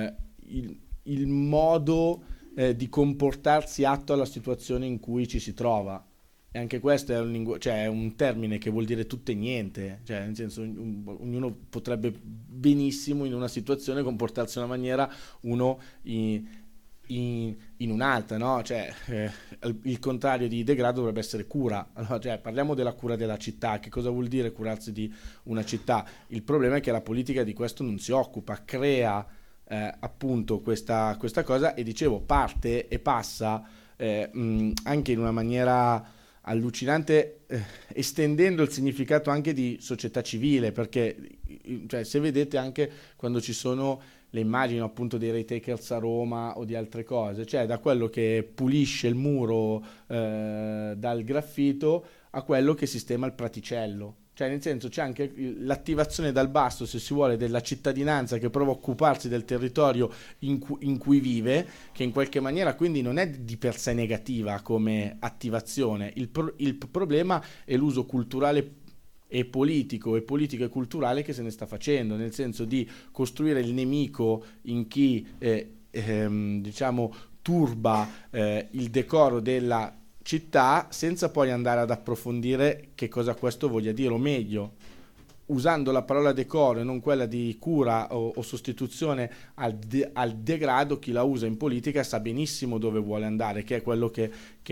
il modo di comportarsi atto alla situazione in cui ci si trova. E anche questo è cioè, è un termine che vuol dire tutto e niente, cioè, nel senso, ognuno potrebbe benissimo in una situazione comportarsi in una maniera, uno in un'altra, no? Cioè, il contrario di degrado dovrebbe essere cura. Allora, cioè, parliamo della cura della città. Che cosa vuol dire curarsi di una città? Il problema è che la politica di questo non si occupa, crea appunto questa cosa, e dicevo, parte e passa anche in una maniera allucinante, estendendo il significato anche di società civile, perché, cioè, se vedete anche quando ci sono le immagini appunto dei raytakers a Roma o di altre cose, cioè da quello che pulisce il muro dal graffito a quello che sistema il praticello. Cioè, nel senso, c'è anche l'attivazione dal basso, se si vuole, della cittadinanza che prova a occuparsi del territorio in cui vive, che in qualche maniera quindi non è di per sé negativa come attivazione. Il problema è l'uso culturale e politico e culturale che se ne sta facendo, nel senso di costruire il nemico in chi diciamo turba il decoro della città, senza poi andare ad approfondire che cosa questo voglia dire, o meglio, usando la parola decoro e non quella di cura o sostituzione al degrado. Chi la usa in politica sa benissimo dove vuole andare, che è quello che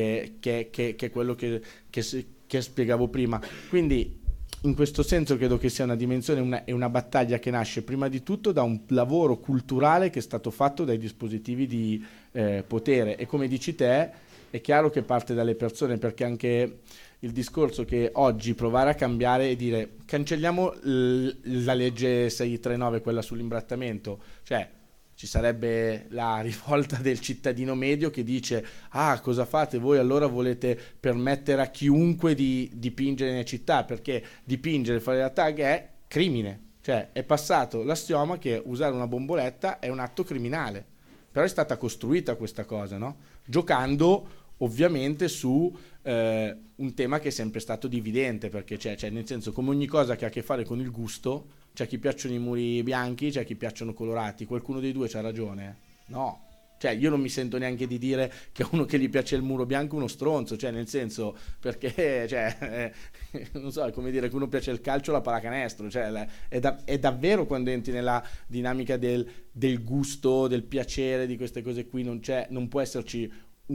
è quello che spiegavo prima. Quindi in questo senso credo che sia una dimensione e una battaglia che nasce prima di tutto da un lavoro culturale che è stato fatto dai dispositivi di potere, e come dici te è chiaro che parte dalle persone, perché anche il discorso che oggi provare a cambiare e dire cancelliamo la legge 639, quella sull'imbrattamento, cioè ci sarebbe la rivolta del cittadino medio che dice: ah, cosa fate voi, allora volete permettere a chiunque di dipingere nelle città, perché dipingere, fare la tag è crimine, cioè è passato l'assioma che usare una bomboletta è un atto criminale, però è stata costruita questa cosa, no? Giocando ovviamente su un tema che è sempre stato dividente, perché c'è, nel senso, come ogni cosa che ha a che fare con il gusto, c'è a chi piacciono i muri bianchi, c'è a chi piacciono colorati. Qualcuno dei due c'ha ragione? No. Cioè, io non mi sento neanche di dire che a uno che gli piace il muro bianco è uno stronzo, cioè, nel senso, perché, cioè, non so, è come dire che uno piace il calcio o la pallacanestro, cioè, è davvero quando entri nella dinamica del gusto, del piacere, di queste cose qui, non può esserci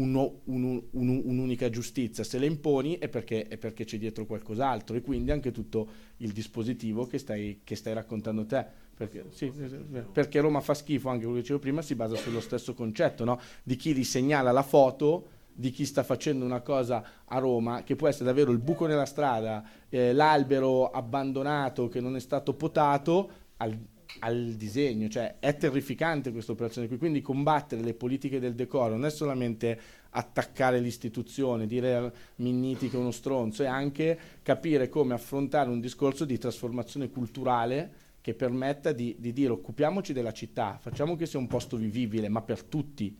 un'unica giustizia. Se le imponi è perché c'è dietro qualcos'altro, e quindi anche tutto il dispositivo che stai raccontando te, perché Roma fa schifo, anche quello che dicevo prima, si basa sullo stesso concetto, no? Di chi risegnala la foto di chi sta facendo una cosa a Roma, che può essere davvero il buco nella strada, l'albero abbandonato che non è stato potato, al disegno. Cioè è terrificante questa operazione qui, quindi combattere le politiche del decoro non è solamente attaccare l'istituzione, dire a Minniti che è uno stronzo, è anche capire come affrontare un discorso di trasformazione culturale che permetta di dire: occupiamoci della città, facciamo che sia un posto vivibile, ma per tutti,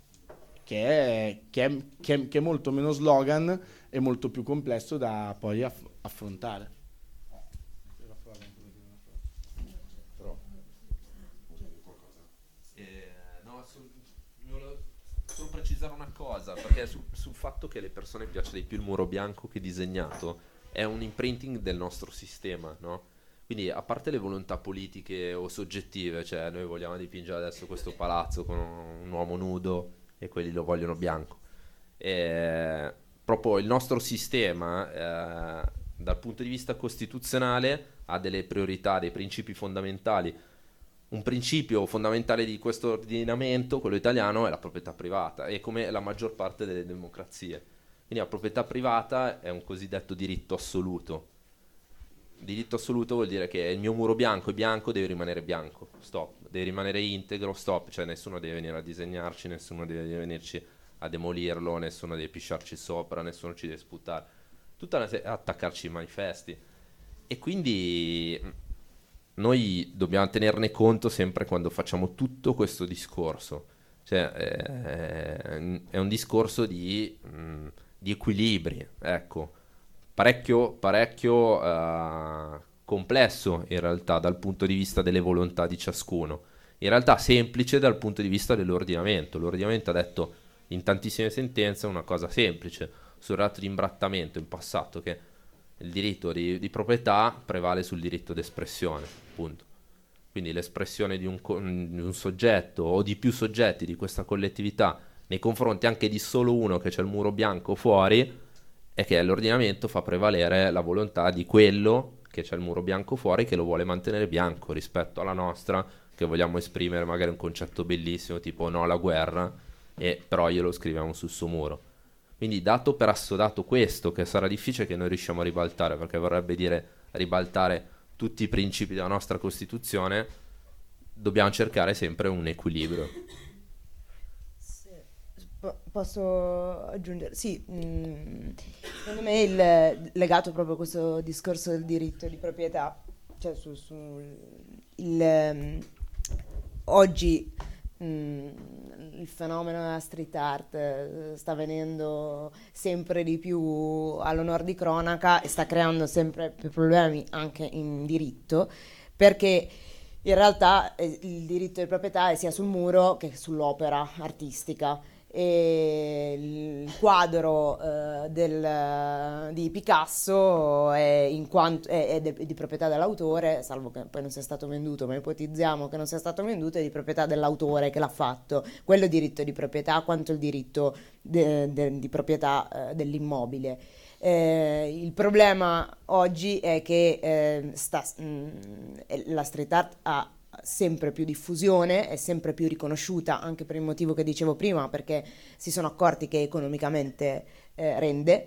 che è molto meno slogan e molto più complesso da poi affrontare. Solo precisare una cosa, perché sul fatto che alle persone piace di più il muro bianco che disegnato è un imprinting del nostro sistema, no? Quindi, a parte le volontà politiche o soggettive, cioè noi vogliamo dipingere adesso questo palazzo con un uomo nudo e quelli lo vogliono bianco, proprio il nostro sistema dal punto di vista costituzionale ha delle priorità, dei principi fondamentali. Un principio fondamentale di questo ordinamento, quello italiano, è la proprietà privata, e come la maggior parte delle democrazie. Quindi la proprietà privata è un cosiddetto diritto assoluto. Diritto assoluto vuol dire che il mio muro bianco è bianco, deve rimanere bianco, stop. Deve rimanere integro, stop. Cioè nessuno deve venire a disegnarci, nessuno deve venirci a demolirlo, nessuno deve pisciarci sopra, nessuno ci deve sputare. Attaccarci i manifesti. E quindi noi dobbiamo tenerne conto sempre quando facciamo tutto questo discorso. Cioè è un discorso di equilibri, ecco, parecchio complesso in realtà dal punto di vista delle volontà di ciascuno, in realtà semplice dal punto di vista dell'ordinamento. L'ordinamento ha detto in tantissime sentenze una cosa semplice sul reato di imbrattamento in passato, che il diritto di proprietà prevale sul diritto d'espressione, punto. Quindi l'espressione di un soggetto o di più soggetti di questa collettività nei confronti anche di solo uno che c'è il muro bianco fuori, è che l'ordinamento fa prevalere la volontà di quello che c'è il muro bianco fuori, che lo vuole mantenere bianco, rispetto alla nostra, che vogliamo esprimere magari un concetto bellissimo tipo no alla guerra, e però glielo scriviamo sul suo muro. Quindi dato per assodato questo, che sarà difficile che noi riusciamo a ribaltare, perché vorrebbe dire ribaltare tutti i principi della nostra Costituzione, dobbiamo cercare sempre un equilibrio. Posso aggiungere? Sì, secondo me legato proprio a questo discorso del diritto di proprietà, cioè oggi il fenomeno della street art sta venendo sempre di più all'onor di cronaca e sta creando sempre più problemi anche in diritto, perché in realtà il diritto di proprietà è sia sul muro che sull'opera artistica. E il quadro di Picasso è di proprietà dell'autore, salvo che poi non sia stato venduto, ma ipotizziamo che non sia stato venduto, è di proprietà dell'autore che l'ha fatto. Quello è diritto di proprietà, quanto il diritto di proprietà dell'immobile. Il problema oggi è che la street art ha sempre più diffusione, è sempre più riconosciuta, anche per il motivo che dicevo prima, perché si sono accorti che economicamente rende,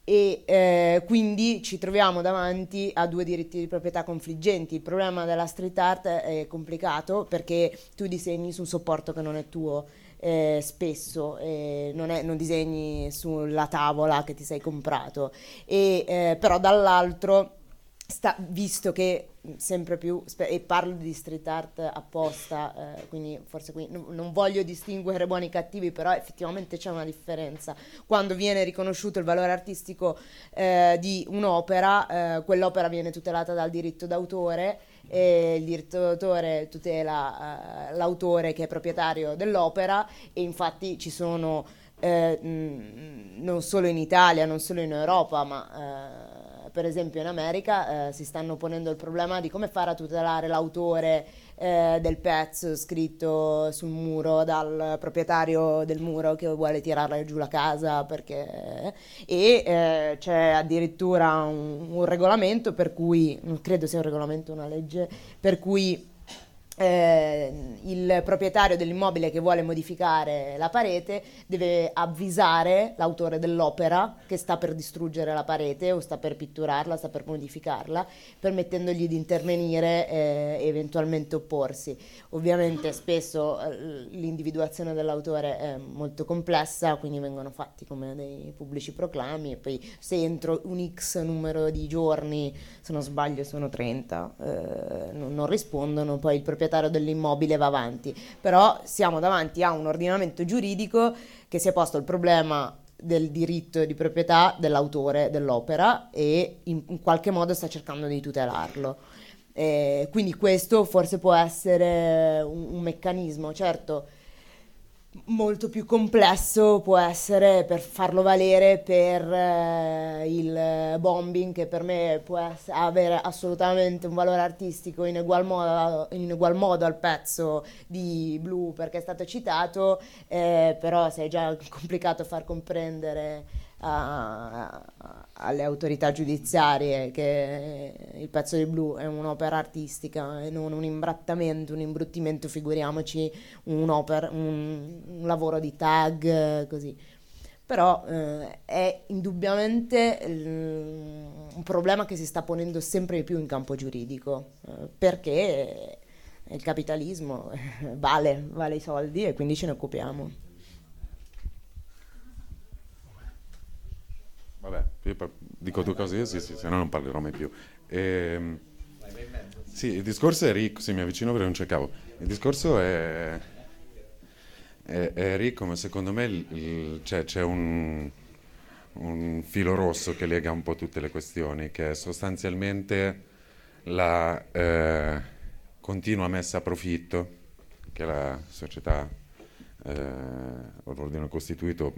e quindi ci troviamo davanti a due diritti di proprietà confliggenti. Il problema della street art è complicato perché tu disegni su un supporto che non è tuo, spesso non disegni sulla tavola che ti sei comprato, però dall'altro visto che sempre più, e parlo di street art apposta, quindi forse qui non voglio distinguere buoni e cattivi, però effettivamente c'è una differenza. Quando viene riconosciuto il valore artistico di un'opera, quell'opera viene tutelata dal diritto d'autore, e il diritto d'autore tutela l'autore che è proprietario dell'opera, e infatti ci sono non solo in Italia, non solo in Europa, ma per esempio in America si stanno ponendo il problema di come fare a tutelare l'autore del pezzo scritto sul muro dal proprietario del muro che vuole tirare giù la casa, perché c'è addirittura un regolamento per cui, non credo sia un regolamento, una legge, per cui il proprietario dell'immobile che vuole modificare la parete deve avvisare l'autore dell'opera che sta per distruggere la parete o sta per pitturarla, sta per modificarla, permettendogli di intervenire e eventualmente opporsi. Ovviamente spesso l'individuazione dell'autore è molto complessa, quindi vengono fatti come dei pubblici proclami, e poi se entro un X numero di giorni, se non sbaglio sono 30, non rispondono, poi il proprietario dell'immobile va avanti. Però siamo davanti a un ordinamento giuridico che si è posto il problema del diritto di proprietà dell'autore dell'opera e in qualche modo sta cercando di tutelarlo. Quindi questo forse può essere un meccanismo, certo molto più complesso può essere per farlo valere per il bombing, che per me può avere assolutamente un valore artistico in ugual modo al pezzo di Blue perché è stato citato, però se è già complicato far comprendere alle autorità giudiziarie che il pezzo di blu è un'opera artistica e non un imbrattamento, un imbruttimento, figuriamoci un lavoro di tag, così. Però è indubbiamente un problema che si sta ponendo sempre di più in campo giuridico, perché il capitalismo vale i soldi e quindi ce ne occupiamo. Vabbè, io dico due cose io, sì, se no non parlerò mai più. Sì, il discorso è ricco, sì, mi avvicino perché non cercavo. Il discorso è ricco, ma secondo me c'è un filo rosso che lega un po' tutte le questioni, che è sostanzialmente la continua messa a profitto che la società o l'ordine costituito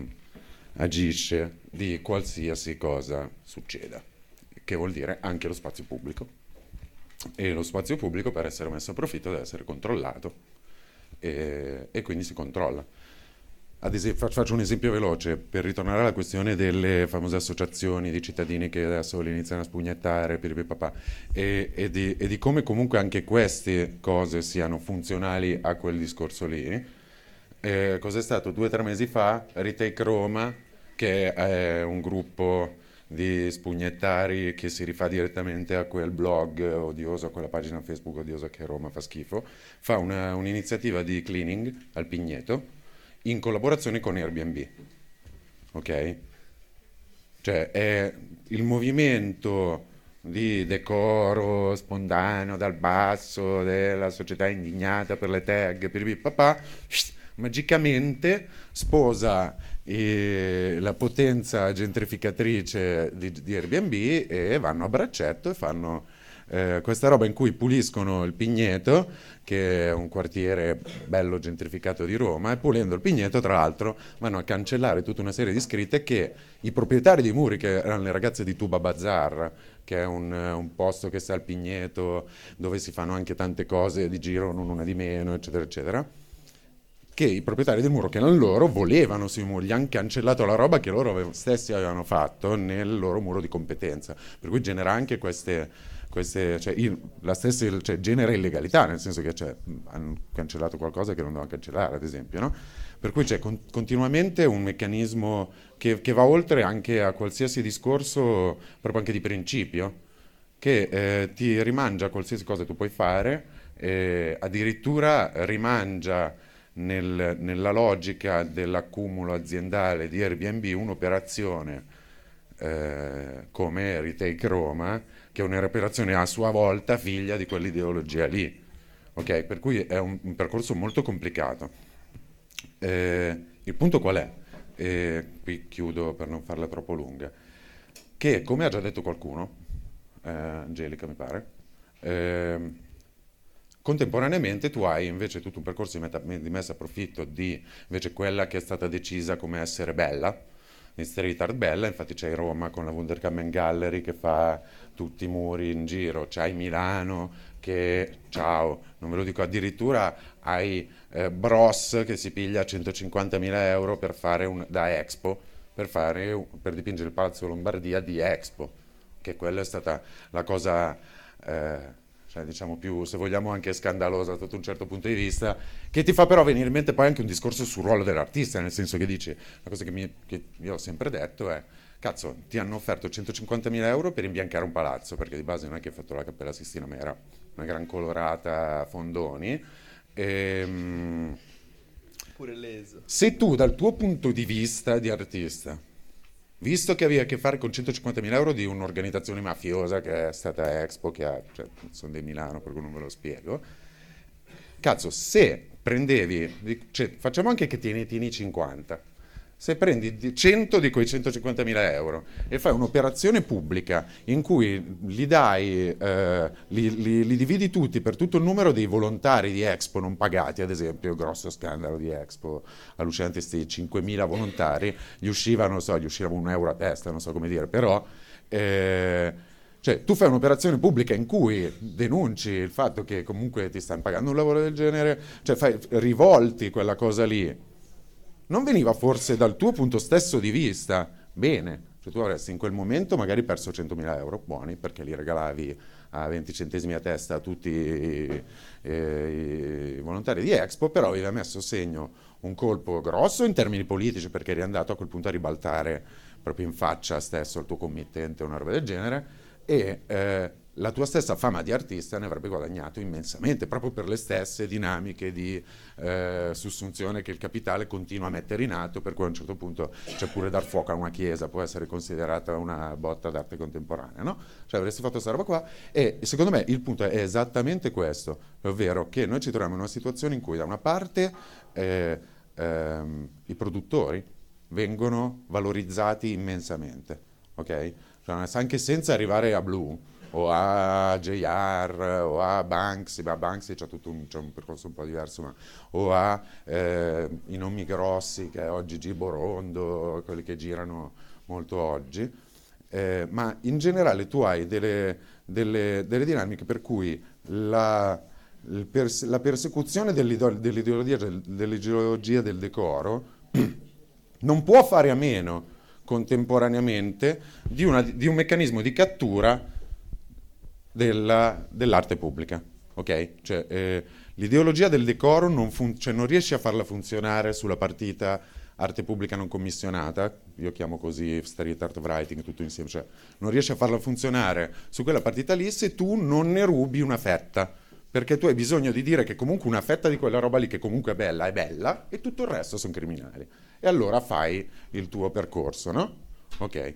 agisce di qualsiasi cosa succeda, che vuol dire anche lo spazio pubblico. E lo spazio pubblico, per essere messo a profitto, deve essere controllato e quindi si controlla. Ad esempio, faccio un esempio veloce per ritornare alla questione delle famose associazioni di cittadini che adesso le iniziano a spugnettare e di come comunque anche queste cose siano funzionali a quel discorso lì. Cos'è stato 2 o 3 mesi fa? Retake Roma, che è un gruppo di spugnettari che si rifà direttamente a quel blog odioso, a quella pagina Facebook odiosa che Roma fa schifo, fa un'iniziativa di cleaning al Pigneto in collaborazione con Airbnb, ok? Cioè è il movimento di decoro spontaneo dal basso della società indignata per le tag, magicamente sposa la potenza gentrificatrice di Airbnb e vanno a braccetto e fanno questa roba in cui puliscono il Pigneto, che è un quartiere bello gentrificato di Roma, e pulendo il Pigneto, tra l'altro, vanno a cancellare tutta una serie di scritte che i proprietari di muri, che erano le ragazze di Tuba Bazar, che è un posto che sta al Pigneto, dove si fanno anche tante cose di giro, non una di meno, eccetera, eccetera, che i proprietari del muro, che erano loro, volevano sui muri, gli hanno cancellato la roba che loro stessi avevano fatto nel loro muro di competenza, per cui genera anche queste la stessa, cioè, genera illegalità, nel senso che hanno cancellato qualcosa che non dovevano cancellare, ad esempio, no? Per cui c'è continuamente un meccanismo che va oltre anche a qualsiasi discorso, proprio anche di principio, che ti rimangia qualsiasi cosa tu puoi fare, addirittura rimangia nella logica dell'accumulo aziendale di Airbnb un'operazione come Retake Roma, che è un'operazione a sua volta figlia di quell'ideologia lì, ok? Per cui è un percorso molto complicato. Il punto qual è? Qui chiudo per non farla troppo lunga, che come ha già detto qualcuno, Angelica mi pare, contemporaneamente tu hai invece tutto un percorso di messa a profitto di invece quella che è stata decisa come essere bella, in street art bella. Infatti c'hai Roma con la Wunderkamen Gallery che fa tutti i muri in giro, c'hai Milano che, ciao, non ve lo dico, addirittura hai Bros che si piglia 150.000 euro per fare da Expo, per dipingere il Palazzo Lombardia di Expo, che quella è stata la cosa cioè, diciamo più, se vogliamo, anche scandalosa sotto un certo punto di vista, che ti fa però venire in mente poi anche un discorso sul ruolo dell'artista, nel senso che dici, la cosa che io ho sempre detto è, cazzo, ti hanno offerto 150.000 euro per imbiancare un palazzo, perché di base non è che hai fatto la Cappella Sistina, ma era una gran colorata fondoni, pure leso. Se tu dal tuo punto di vista di artista, visto che avevi a che fare con 150.000 euro di un'organizzazione mafiosa che è stata Expo, cioè, sono di Milano, per cui non ve lo spiego, cazzo, se prendevi, cioè, facciamo anche che tieni 50, se prendi 100 di quei 150.000 euro e fai un'operazione pubblica in cui li dai, li dividi tutti per tutto il numero dei volontari di Expo non pagati, ad esempio, grosso scandalo di Expo, allucinante, questi 5.000 volontari, gli usciva €1 a testa, non so come dire, però cioè tu fai un'operazione pubblica in cui denunci il fatto che comunque ti stanno pagando un lavoro del genere, cioè rivolti quella cosa lì. Non veniva forse dal tuo punto stesso di vista bene. Cioè tu avresti in quel momento magari perso 100.000 euro buoni perché li regalavi a 20 centesimi a testa a tutti i volontari di Expo, però avevi messo a segno un colpo grosso in termini politici perché eri andato a quel punto a ribaltare proprio in faccia stesso il tuo committente o una roba del genere, e la tua stessa fama di artista ne avrebbe guadagnato immensamente, proprio per le stesse dinamiche di sussunzione che il capitale continua a mettere in atto, per cui a un certo punto c'è pure dar fuoco a una chiesa, può essere considerata una botta d'arte contemporanea, no? Cioè avresti fatto questa roba qua, e secondo me il punto è esattamente questo, ovvero che noi ci troviamo in una situazione in cui da una parte i produttori vengono valorizzati immensamente, ok? Cioè, anche senza arrivare a Blue o a JR o a Banksy, ma Banksy c'è un percorso un po' diverso, ma, o a i nomi grossi che è oggi Gibo Rondo, quelli che girano molto oggi, ma in generale tu hai delle dinamiche per cui la persecuzione dell'ideologia del decoro non può fare a meno contemporaneamente di un meccanismo di cattura dell'arte pubblica, ok? Cioè, l'ideologia del decoro non riesci a farla funzionare sulla partita arte pubblica non commissionata, io chiamo così street art writing tutto insieme, cioè non riesci a farla funzionare su quella partita lì se tu non ne rubi una fetta, perché tu hai bisogno di dire che comunque una fetta di quella roba lì che comunque è bella e tutto il resto sono criminali, e allora fai il tuo percorso, no? Ok.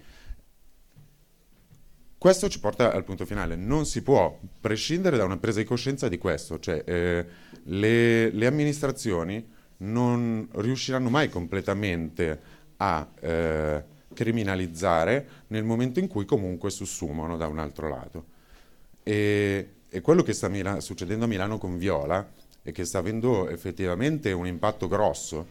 Questo ci porta al punto finale, non si può prescindere da una presa di coscienza di questo, cioè le amministrazioni non riusciranno mai completamente a criminalizzare nel momento in cui comunque sussumono da un altro lato. E quello che sta succedendo a Milano con Viola e che sta avendo effettivamente un impatto grosso,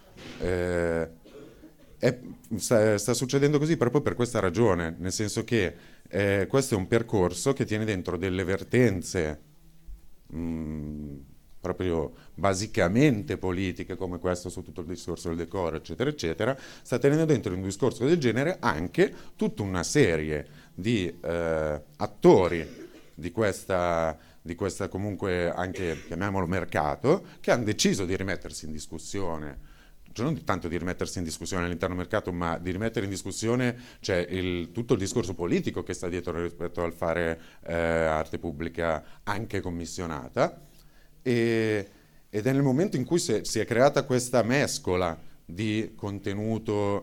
sta succedendo così proprio per questa ragione, nel senso che questo è un percorso che tiene dentro delle vertenze proprio basicamente politiche, come questo su tutto il discorso del decoro, eccetera, eccetera, sta tenendo dentro in un discorso del genere anche tutta una serie di attori di questa comunque anche, chiamiamolo mercato, che hanno deciso di rimettersi in discussione, cioè non tanto di rimettersi in discussione all'interno del mercato, ma di rimettere in discussione tutto il discorso politico che sta dietro rispetto al fare arte pubblica anche commissionata, ed è nel momento in cui si è creata questa mescola di contenuto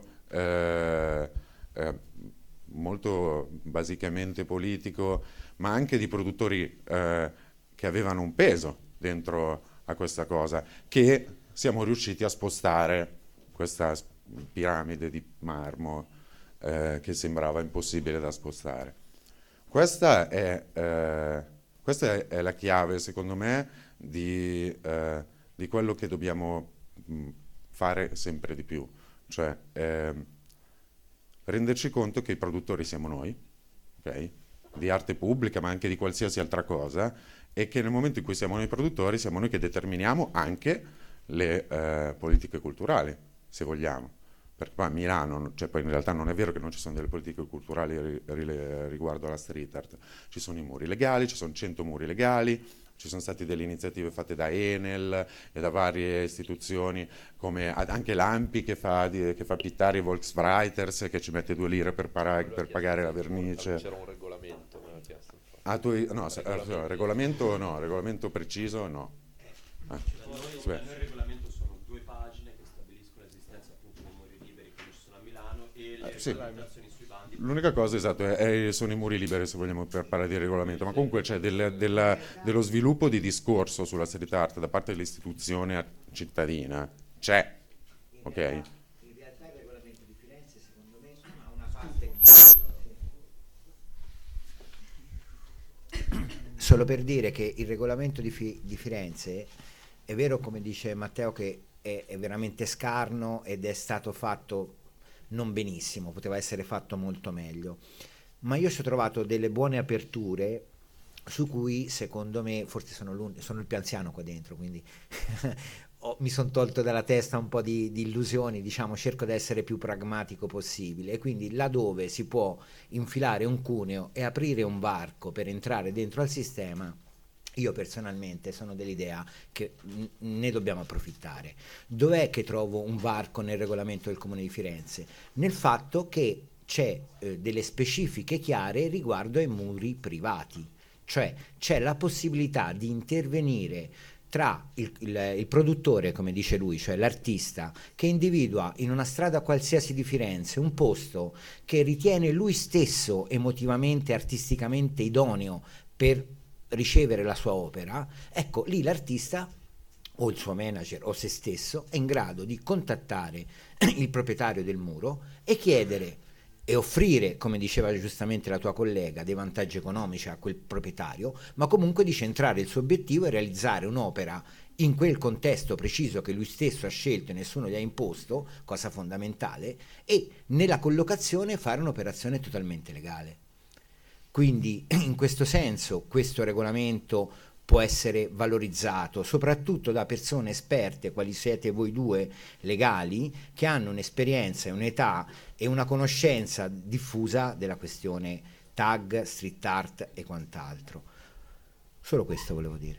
molto basicamente politico, ma anche di produttori che avevano un peso dentro a questa cosa, che siamo riusciti a spostare questa piramide di marmo che sembrava impossibile da spostare. Questa è la chiave, secondo me, di quello che dobbiamo fare sempre di più, cioè renderci conto che i produttori siamo noi, ok? Di arte pubblica, ma anche di qualsiasi altra cosa, e che nel momento in cui siamo noi produttori, siamo noi che determiniamo anche le politiche culturali, se vogliamo. Perché poi a Milano, cioè poi in realtà non è vero che non ci sono delle politiche culturali riguardo alla street art, ci sono i muri legali, ci sono 100 muri legali, ci sono state delle iniziative fatte da Enel e da varie istituzioni, come anche l'Ampi che fa pittare i Volkswriters, che ci mette 2 lire per pagare la vernice. C'era un regolamento, mi hanno chiesto. Regolamento preciso no. Nel regolamento sono 2 pagine che stabiliscono l'esistenza appunto dei muri liberi come ci sono a Milano e le regolamentazioni sui bandi. L'unica cosa, esatto, sono i muri liberi, se vogliamo, per parlare di regolamento, ma comunque c'è dello sviluppo di discorso sulla street art da parte dell'istituzione cittadina, c'è, ok? In realtà il regolamento di Firenze secondo me ha una parte solo per dire che il regolamento di Firenze è vero, come dice Matteo, che è veramente scarno ed è stato fatto non benissimo, poteva essere fatto molto meglio, ma io ci ho trovato delle buone aperture su cui secondo me, forse sono il più anziano qua dentro, quindi mi sono tolto dalla testa un po' di illusioni, diciamo, cerco di essere più pragmatico possibile, e quindi laddove si può infilare un cuneo e aprire un varco per entrare dentro al sistema, io personalmente sono dell'idea che ne dobbiamo approfittare. Dov'è che trovo un varco nel regolamento del Comune di Firenze? Nel fatto che c'è delle specifiche chiare riguardo ai muri privati, cioè c'è la possibilità di intervenire tra il produttore, come dice lui, cioè l'artista, che individua in una strada qualsiasi di Firenze un posto che ritiene lui stesso emotivamente, artisticamente idoneo per ricevere la sua opera. Ecco, lì l'artista o il suo manager o se stesso è in grado di contattare il proprietario del muro e chiedere e offrire, come diceva giustamente la tua collega, dei vantaggi economici a quel proprietario, ma comunque di centrare il suo obiettivo e realizzare un'opera in quel contesto preciso che lui stesso ha scelto e nessuno gli ha imposto, cosa fondamentale, e nella collocazione fare un'operazione totalmente legale. Quindi in questo senso questo regolamento può essere valorizzato soprattutto da persone esperte quali siete voi due legali, che hanno un'esperienza e un'età e una conoscenza diffusa della questione tag, street art e quant'altro. Solo questo volevo dire.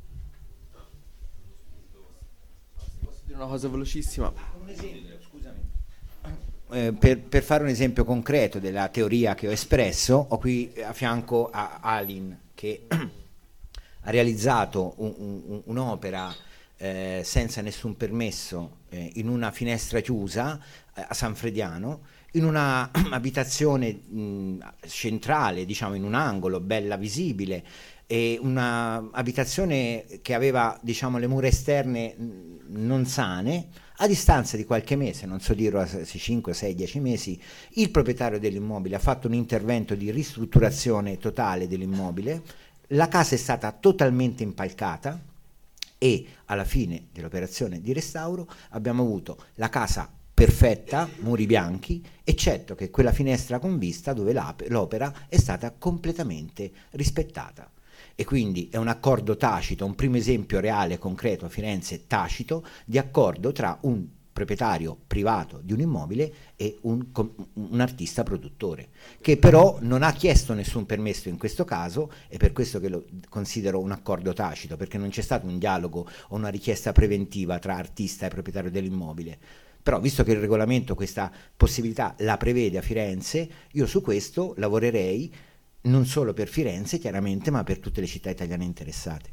Posso dire una cosa velocissima? Un esempio, scusami. Per fare un esempio concreto della teoria che ho espresso, ho qui a fianco a Alin che ha realizzato un'opera senza nessun permesso in una finestra chiusa a San Frediano, in una abitazione centrale, diciamo in un angolo, bella visibile, e una abitazione che aveva, diciamo, le mura esterne non sane. A distanza di qualche mese, non so dirlo, se 5, 6, 10 mesi, il proprietario dell'immobile ha fatto un intervento di ristrutturazione totale dell'immobile. La casa è stata totalmente impalcata e alla fine dell'operazione di restauro abbiamo avuto la casa perfetta, muri bianchi, eccetto che quella finestra con vista dove l'opera è stata completamente rispettata. E quindi è un accordo tacito, un primo esempio reale, concreto a Firenze, tacito, di accordo tra un proprietario privato di un immobile e un artista produttore, che però non ha chiesto nessun permesso in questo caso, e per questo che lo considero un accordo tacito, perché non c'è stato un dialogo o una richiesta preventiva tra artista e proprietario dell'immobile. Però visto che il regolamento questa possibilità la prevede a Firenze, io su questo lavorerei non solo per Firenze chiaramente, ma per tutte le città italiane interessate.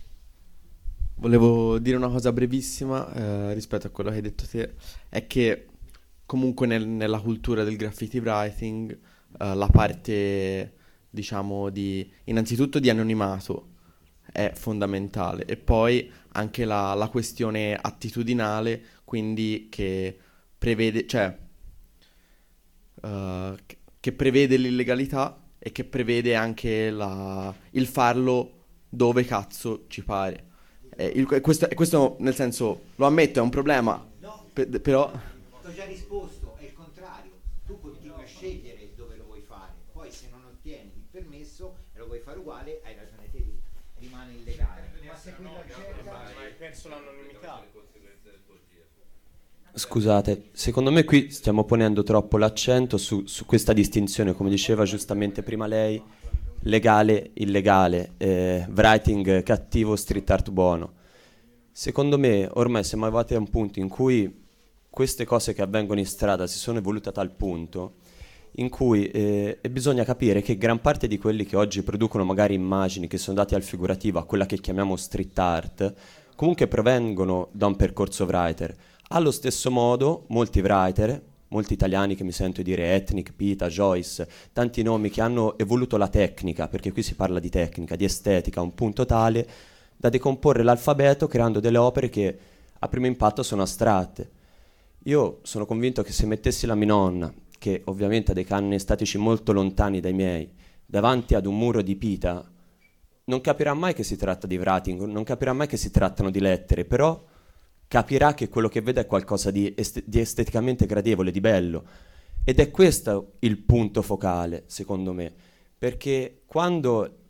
Volevo dire una cosa brevissima rispetto a quello che hai detto te, è che comunque nella cultura del graffiti writing la parte, diciamo, innanzitutto di anonimato è fondamentale, e poi anche la questione attitudinale, quindi che prevede, cioè che prevede l'illegalità e che prevede anche il farlo dove cazzo ci pare. Questo nel senso, lo ammetto, è un problema, No, però ho già risposto, è il contrario. Tu continui a scegliere dove lo vuoi fare, poi se non ottieni il permesso e lo vuoi fare uguale, hai ragione te, rimane illegale. Ma se qui la cerca... hai perso l'anonimità. Scusate, secondo me qui stiamo ponendo troppo l'accento su questa distinzione, come diceva giustamente prima lei, legale, illegale, writing cattivo, street art buono. Secondo me ormai siamo arrivati a un punto in cui queste cose che avvengono in strada si sono evolute a tal punto in cui bisogna capire che gran parte di quelli che oggi producono magari immagini che sono date al figurativo, a quella che chiamiamo street art, comunque provengono da un percorso writer. Allo stesso modo molti writer, molti italiani che mi sento dire Etnic, Pita, Joyce, tanti nomi che hanno evoluto la tecnica, perché qui si parla di tecnica, di estetica, a un punto tale da decomporre l'alfabeto creando delle opere che a primo impatto sono astratte. Io sono convinto che se mettessi la mia nonna, che ovviamente ha dei canoni estetici molto lontani dai miei, davanti ad un muro di Pita, non capirà mai che si tratta di writing, non capirà mai che si trattano di lettere, però capirà che quello che vede è qualcosa di esteticamente gradevole, di bello. Ed è questo il punto focale, secondo me, perché quando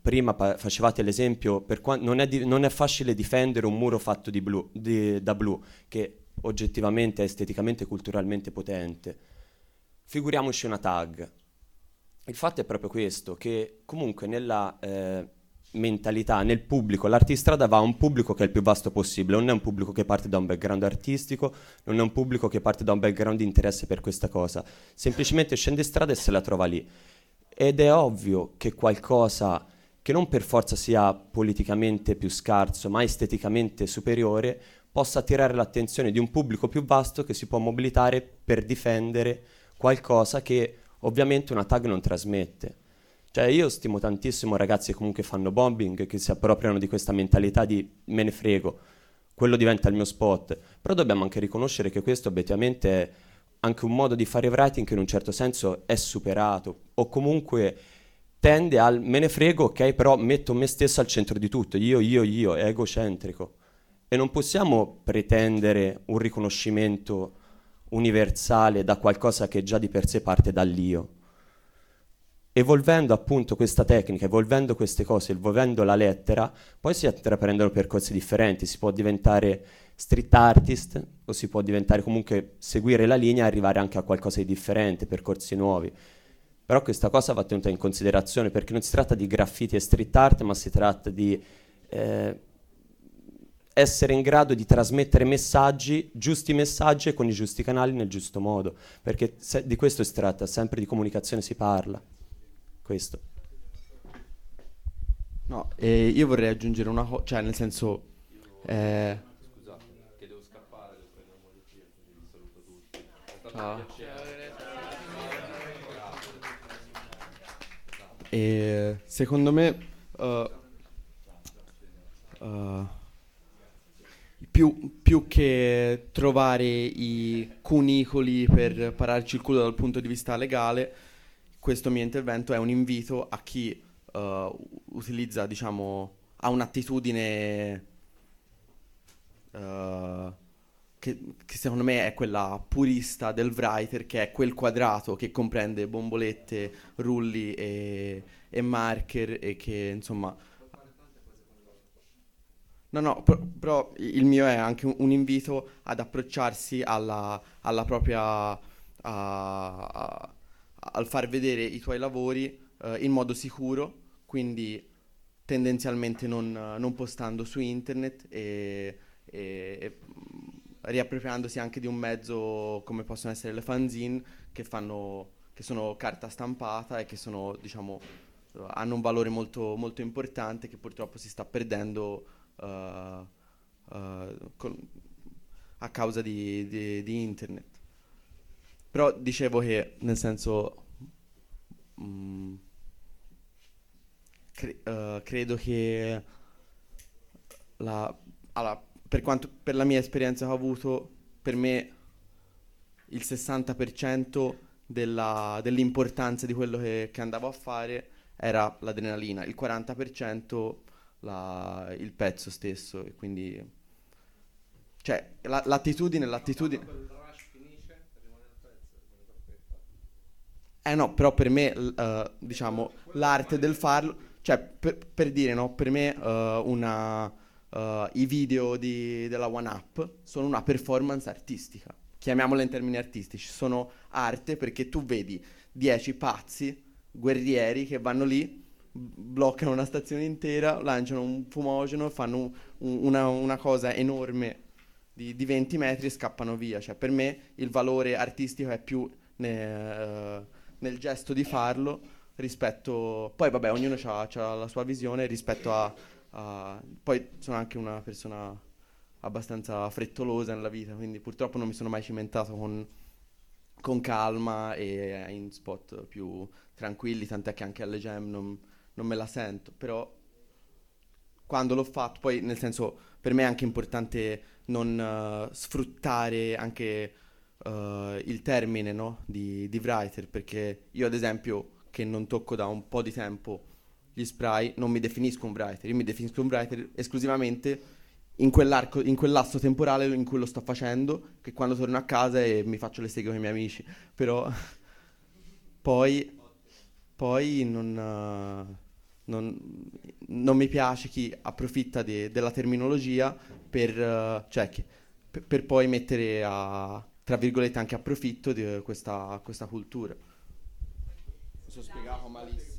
prima facevate l'esempio, non è facile difendere un muro fatto da blu, che oggettivamente è esteticamente e culturalmente potente. Figuriamoci una tag. Il fatto è proprio questo, che comunque nella mentalità, nel pubblico, l'artistrada va a un pubblico che è il più vasto possibile, non è un pubblico che parte da un background artistico, non è un pubblico che parte da un background di interesse per questa cosa, semplicemente scende in strada e se la trova lì. Ed è ovvio che qualcosa che non per forza sia politicamente più scarso, ma esteticamente superiore, possa attirare l'attenzione di un pubblico più vasto che si può mobilitare per difendere qualcosa che ovviamente una tag non trasmette. Cioè io stimo tantissimo ragazzi che comunque fanno bombing, che si appropriano di questa mentalità di me ne frego, quello diventa il mio spot, però dobbiamo anche riconoscere che questo obiettivamente è anche un modo di fare writing che in un certo senso è superato, o comunque tende al me ne frego, ok, però metto me stesso al centro di tutto, io, è egocentrico. E non possiamo pretendere un riconoscimento universale da qualcosa che già di per sé parte dall'io. Evolvendo appunto questa tecnica, evolvendo queste cose, evolvendo la lettera, poi si intraprendono percorsi differenti, si può diventare street artist o si può diventare comunque seguire la linea e arrivare anche a qualcosa di differente, percorsi nuovi. Però questa cosa va tenuta in considerazione perché non si tratta di graffiti e street art, ma si tratta di essere in grado di trasmettere messaggi, giusti messaggi e con i giusti canali nel giusto modo, perché di questo si tratta, sempre di comunicazione si parla. Questo. No, io vorrei aggiungere una cosa, cioè nel senso... Scusate, che devo scappare, devo prendere un po' di circo, vi saluto tutti. È stato un piacere. E secondo me più che trovare i cunicoli per pararci il culo dal punto di vista legale, questo mio intervento è un invito a chi utilizza, diciamo, ha un'attitudine che secondo me è quella purista del writer, che è quel quadrato che comprende bombolette, rulli e marker e che insomma... No, però il mio è anche un invito ad approcciarsi alla propria... al far vedere i tuoi lavori in modo sicuro, quindi tendenzialmente non postando su internet e riappropriandosi anche di un mezzo come possono essere le fanzine che sono carta stampata e che sono, diciamo, hanno un valore molto, molto importante che purtroppo si sta perdendo a causa di internet. Però dicevo che, nel senso, credo che per la mia esperienza che ho avuto, per me il 60% dell'importanza di quello che andavo a fare era l'adrenalina, il 40% il pezzo stesso, e quindi cioè l'attitudine no, però per me diciamo l'arte del farlo, cioè per dire, no, per me i video della One Up sono una performance artistica, chiamiamola in termini artistici, sono arte perché tu vedi 10 pazzi guerrieri che vanno lì, bloccano una stazione intera, lanciano un fumogeno, fanno una cosa enorme di 20 metri e scappano via. Cioè per me il valore artistico è più nel gesto di farlo rispetto... Poi vabbè, ognuno ha la sua visione rispetto poi sono anche una persona abbastanza frettolosa nella vita, quindi purtroppo non mi sono mai cimentato con calma e in spot più tranquilli, tant'è che anche alle jam non me la sento, però quando l'ho fatto, poi nel senso per me è anche importante non sfruttare anche il termine, no? di writer, perché io ad esempio, che non tocco da un po' di tempo gli spray, non mi definisco un writer, io mi definisco un writer esclusivamente in quell'asso temporale in cui lo sto facendo, che quando torno a casa e mi faccio le seghe con i miei amici, però poi non non mi piace chi approfitta della terminologia per poi mettere tra virgolette anche a profitto di questa cultura. Mi sono spiegato malissimo.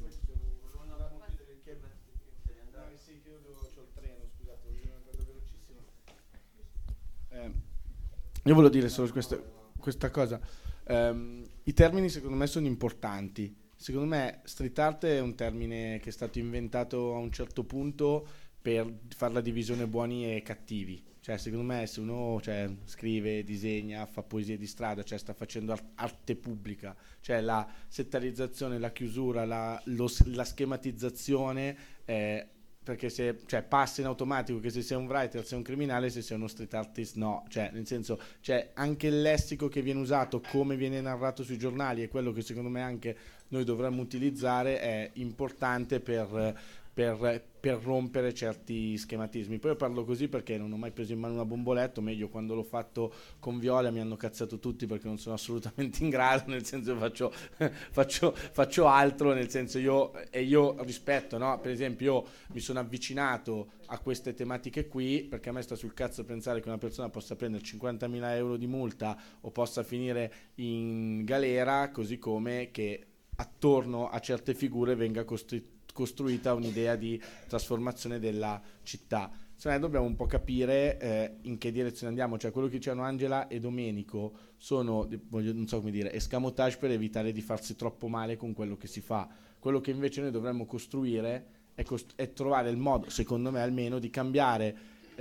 Io volevo dire solo questa cosa. I termini secondo me sono importanti. Secondo me street art è un termine che è stato inventato a un certo punto per fare la divisione buoni e cattivi. Cioè, secondo me, se uno scrive, disegna, fa poesie di strada, sta facendo arte pubblica, cioè la settarizzazione, la chiusura, la schematizzazione, perché se passa in automatico che se sei un writer sei un criminale, se sei uno street artist no, nel senso, anche il lessico che viene usato, come viene narrato sui giornali, è quello che secondo me anche noi dovremmo utilizzare, è importante per rompere certi schematismi. Poi io parlo così perché non ho mai preso in mano una bomboletta, o meglio, quando l'ho fatto con Viola mi hanno cazzato tutti perché non sono assolutamente in grado, nel senso faccio altro, nel senso io rispetto, no? Per esempio io mi sono avvicinato a queste tematiche qui perché a me sta sul cazzo pensare che una persona possa prendere 50.000 euro di multa o possa finire in galera, così come che attorno a certe figure venga costruita un'idea di trasformazione della città. Se no dobbiamo un po' capire in che direzione andiamo, quello che dicevano Angela e Domenico sono, non so come dire, escamotage per evitare di farsi troppo male con quello che si fa. Quello che invece noi dovremmo costruire è trovare il modo, secondo me almeno, di cambiare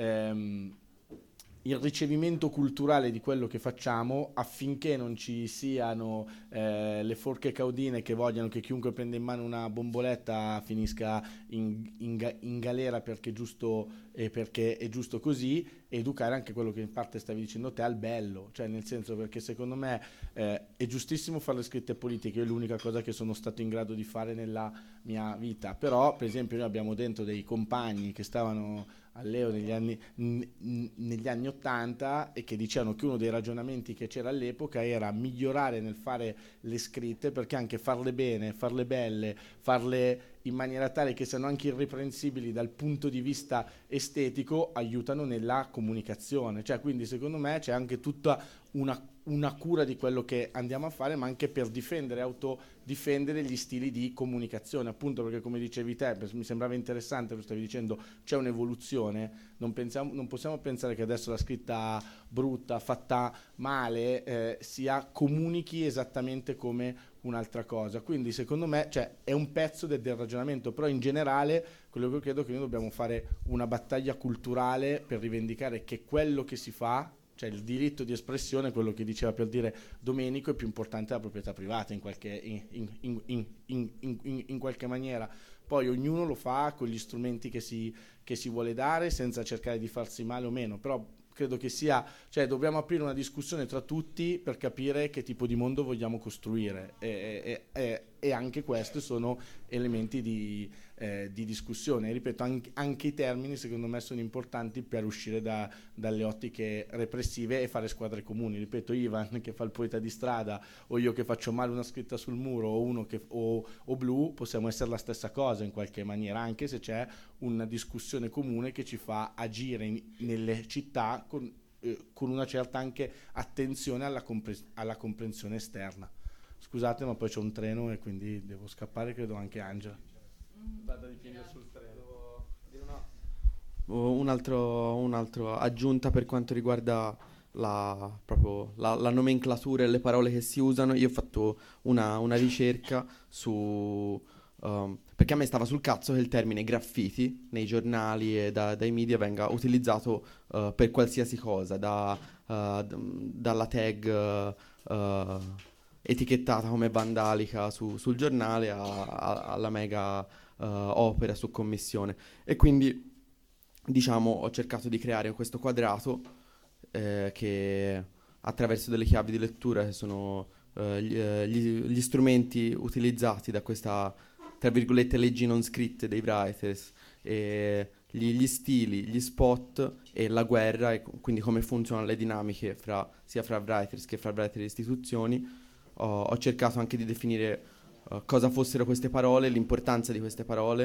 il ricevimento culturale di quello che facciamo, affinché non ci siano le forche caudine che vogliono che chiunque prenda in mano una bomboletta finisca in galera perché è giusto così, e educare anche quello che in parte stavi dicendo te al bello, nel senso, perché secondo me è giustissimo fare le scritte politiche, io è l'unica cosa che sono stato in grado di fare nella mia vita, però per esempio noi abbiamo dentro dei compagni che stavano all'EO negli anni 80 e che dicevano che uno dei ragionamenti che c'era all'epoca era migliorare nel fare le scritte, perché anche farle bene, farle belle, farle in maniera tale che siano anche irreprensibili dal punto di vista estetico aiutano nella comunicazione, quindi secondo me c'è anche tutta una cura di quello che andiamo a fare, ma anche per autodifendere gli stili di comunicazione, appunto perché come dicevi te, mi sembrava interessante, lo stavi dicendo, c'è un'evoluzione, non possiamo pensare che adesso la scritta brutta, fatta male, comunichi esattamente come un'altra cosa, quindi secondo me è un pezzo del ragionamento, però in generale quello che io credo che noi dobbiamo fare una battaglia culturale per rivendicare che quello che si fa, il diritto di espressione, quello che diceva per dire Domenico, è più importante della proprietà privata in qualche maniera. Poi ognuno lo fa con gli strumenti che si vuole dare, senza cercare di farsi male o meno, però credo che dobbiamo aprire una discussione tra tutti per capire che tipo di mondo vogliamo costruire, e anche questi sono elementi di discussione. Ripeto, anche i termini secondo me sono importanti per uscire dalle ottiche repressive e fare squadre comuni. Ripeto, Ivan che fa il poeta di strada, o io che faccio male una scritta sul muro, o uno o Blu, possiamo essere la stessa cosa in qualche maniera, anche se c'è una discussione comune che ci fa agire nelle città con una certa anche attenzione alla comprensione esterna. Scusate, ma poi c'è un treno e quindi devo scappare, credo anche Angela. Vado di piedi sul treno. Un altro aggiunta per quanto riguarda proprio la nomenclatura e le parole che si usano. Io ho fatto una ricerca su perché a me stava sul cazzo che il termine graffiti nei giornali e dai media venga utilizzato per qualsiasi cosa, dalla tag etichettata come vandalica sul giornale alla mega opera su commissione, e quindi ho cercato di creare questo quadrato che attraverso delle chiavi di lettura che sono gli strumenti utilizzati da questa, tra virgolette, leggi non scritte dei writers, e gli stili, gli spot e la guerra, e quindi come funzionano le dinamiche sia fra writers che fra writer e istituzioni. Ho cercato anche di definire cosa fossero queste parole, l'importanza di queste parole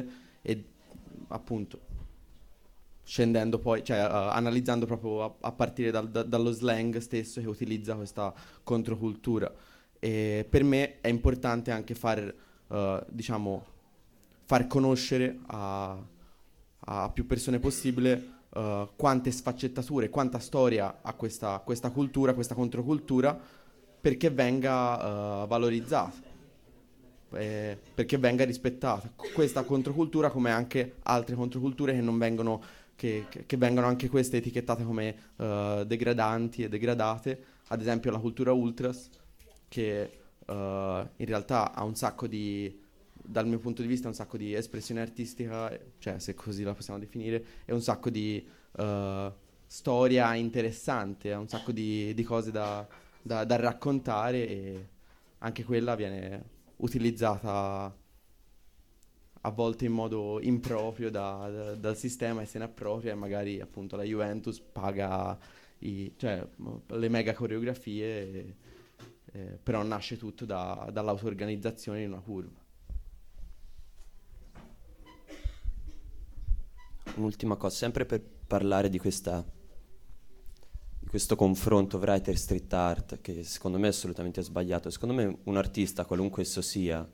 e appunto scendendo poi, cioè analizzando proprio a partire dallo slang stesso che utilizza questa controcultura. E per me è importante anche far conoscere a più persone possibile quante sfaccettature, quanta storia ha questa cultura, questa controcultura, perché venga valorizzata, perché venga rispettata questa controcultura, come anche altre controculture che non vengono, che vengono anche queste etichettate come degradanti e degradate, ad esempio la cultura ultras, che in realtà ha un sacco di, dal mio punto di vista, un sacco di espressione artistica, cioè se così la possiamo definire, e un sacco di storia interessante, ha un sacco di cose da raccontare, e anche quella viene utilizzata a volte in modo improprio dal sistema, e se ne appropria, e magari appunto la Juventus paga le mega coreografie, però nasce tutto dall'auto-organizzazione in una curva. Un'ultima cosa, sempre per parlare di questo confronto writer street art, che secondo me è assolutamente sbagliato. Secondo me un artista, qualunque esso sia,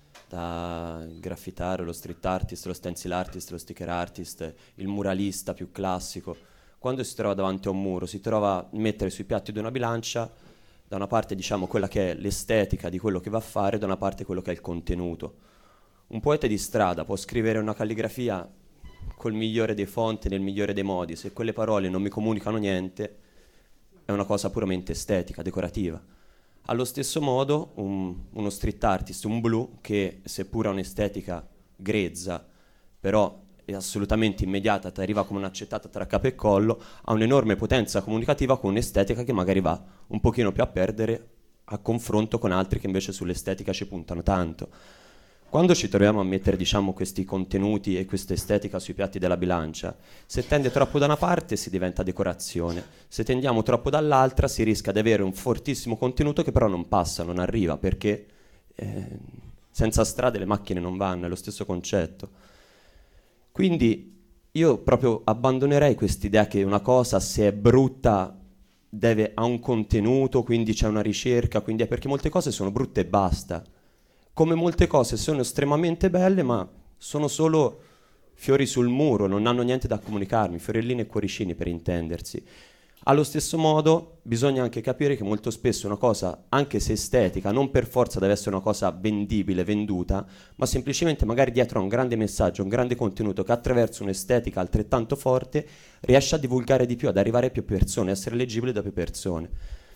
da graffitare, lo street artist, lo stencil artist, lo sticker artist, il muralista più classico, quando si trova davanti a un muro, si trova a mettere sui piatti di una bilancia, da una parte diciamo quella che è l'estetica di quello che va a fare, da una parte quello che è il contenuto. Un poeta di strada può scrivere una calligrafia col migliore dei fonti, nel migliore dei modi, se quelle parole non mi comunicano niente, è una cosa puramente estetica, decorativa. Allo stesso modo uno street artist, un blu, che seppur ha un'estetica grezza, però è assolutamente immediata, ti arriva come un'accettata tra capo e collo, ha un'enorme potenza comunicativa con un'estetica che magari va un pochino più a perdere a confronto con altri che invece sull'estetica ci puntano tanto. Quando ci troviamo a mettere, diciamo, questi contenuti e questa estetica sui piatti della bilancia, se tende troppo da una parte si diventa decorazione, se tendiamo troppo dall'altra si rischia di avere un fortissimo contenuto che però non passa, non arriva, perché senza strade le macchine non vanno, è lo stesso concetto. Quindi io proprio abbandonerei quest'idea che una cosa, se è brutta, ha un contenuto, quindi c'è una ricerca, quindi è perché molte cose sono brutte e basta. Come molte cose sono estremamente belle, ma sono solo fiori sul muro, non hanno niente da comunicarmi, fiorellini e cuoricini per intendersi. Allo stesso modo bisogna anche capire che molto spesso una cosa, anche se estetica, non per forza deve essere una cosa vendibile, venduta, ma semplicemente magari dietro a un grande messaggio, un grande contenuto che attraverso un'estetica altrettanto forte riesce a divulgare di più, ad arrivare a più persone, a essere leggibile da più persone.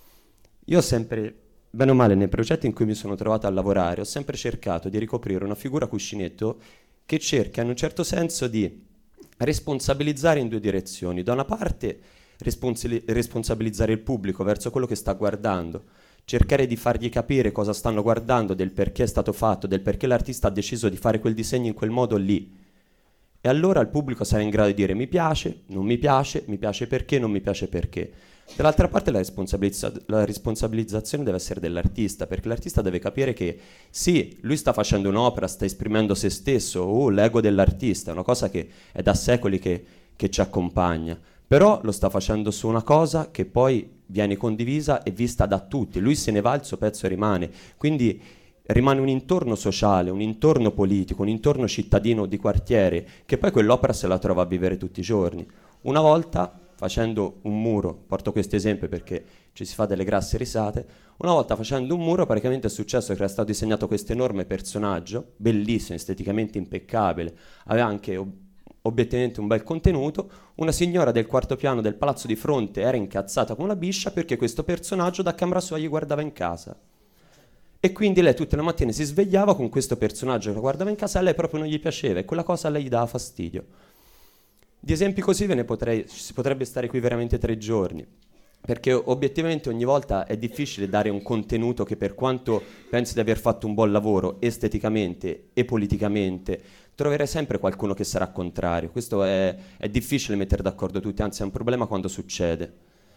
Io ho sempre, bene o male, nei progetti in cui mi sono trovato a lavorare, ho sempre cercato di ricoprire una figura cuscinetto che cerca in un certo senso di responsabilizzare in due direzioni. Da una parte responsabilizzare il pubblico verso quello che sta guardando, cercare di fargli capire cosa stanno guardando, del perché è stato fatto, del perché l'artista ha deciso di fare quel disegno in quel modo lì. E allora il pubblico sarà in grado di dire mi piace piace perché, non mi piace perché. Dall'altra parte la responsabilizzazione deve essere dell'artista, perché l'artista deve capire che sì, lui sta facendo un'opera, sta esprimendo se stesso, l'ego dell'artista, è una cosa che è da secoli che ci accompagna, però lo sta facendo su una cosa che poi viene condivisa e vista da tutti. Lui se ne va, il suo pezzo rimane, quindi rimane un intorno sociale, un intorno politico, un intorno cittadino di quartiere, che poi quell'opera se la trova a vivere tutti i giorni. Una volta, facendo un muro, porto questo esempio perché ci si fa delle grasse risate, una volta facendo un muro praticamente è successo che era stato disegnato questo enorme personaggio, bellissimo, esteticamente impeccabile, aveva anche obiettivamente un bel contenuto. Una signora del quarto piano del palazzo di fronte era incazzata come una biscia perché questo personaggio da camera sua gli guardava in casa, e quindi lei tutte le mattine si svegliava con questo personaggio che la guardava in casa, e a lei proprio non gli piaceva e quella cosa a lei gli dava fastidio. Di esempi così si potrebbe stare qui veramente 3 giorni, perché obiettivamente ogni volta è difficile dare un contenuto che, per quanto pensi di aver fatto un buon lavoro esteticamente e politicamente, troverai sempre qualcuno che sarà contrario. Questo è difficile mettere d'accordo tutti, anzi è un problema quando succede.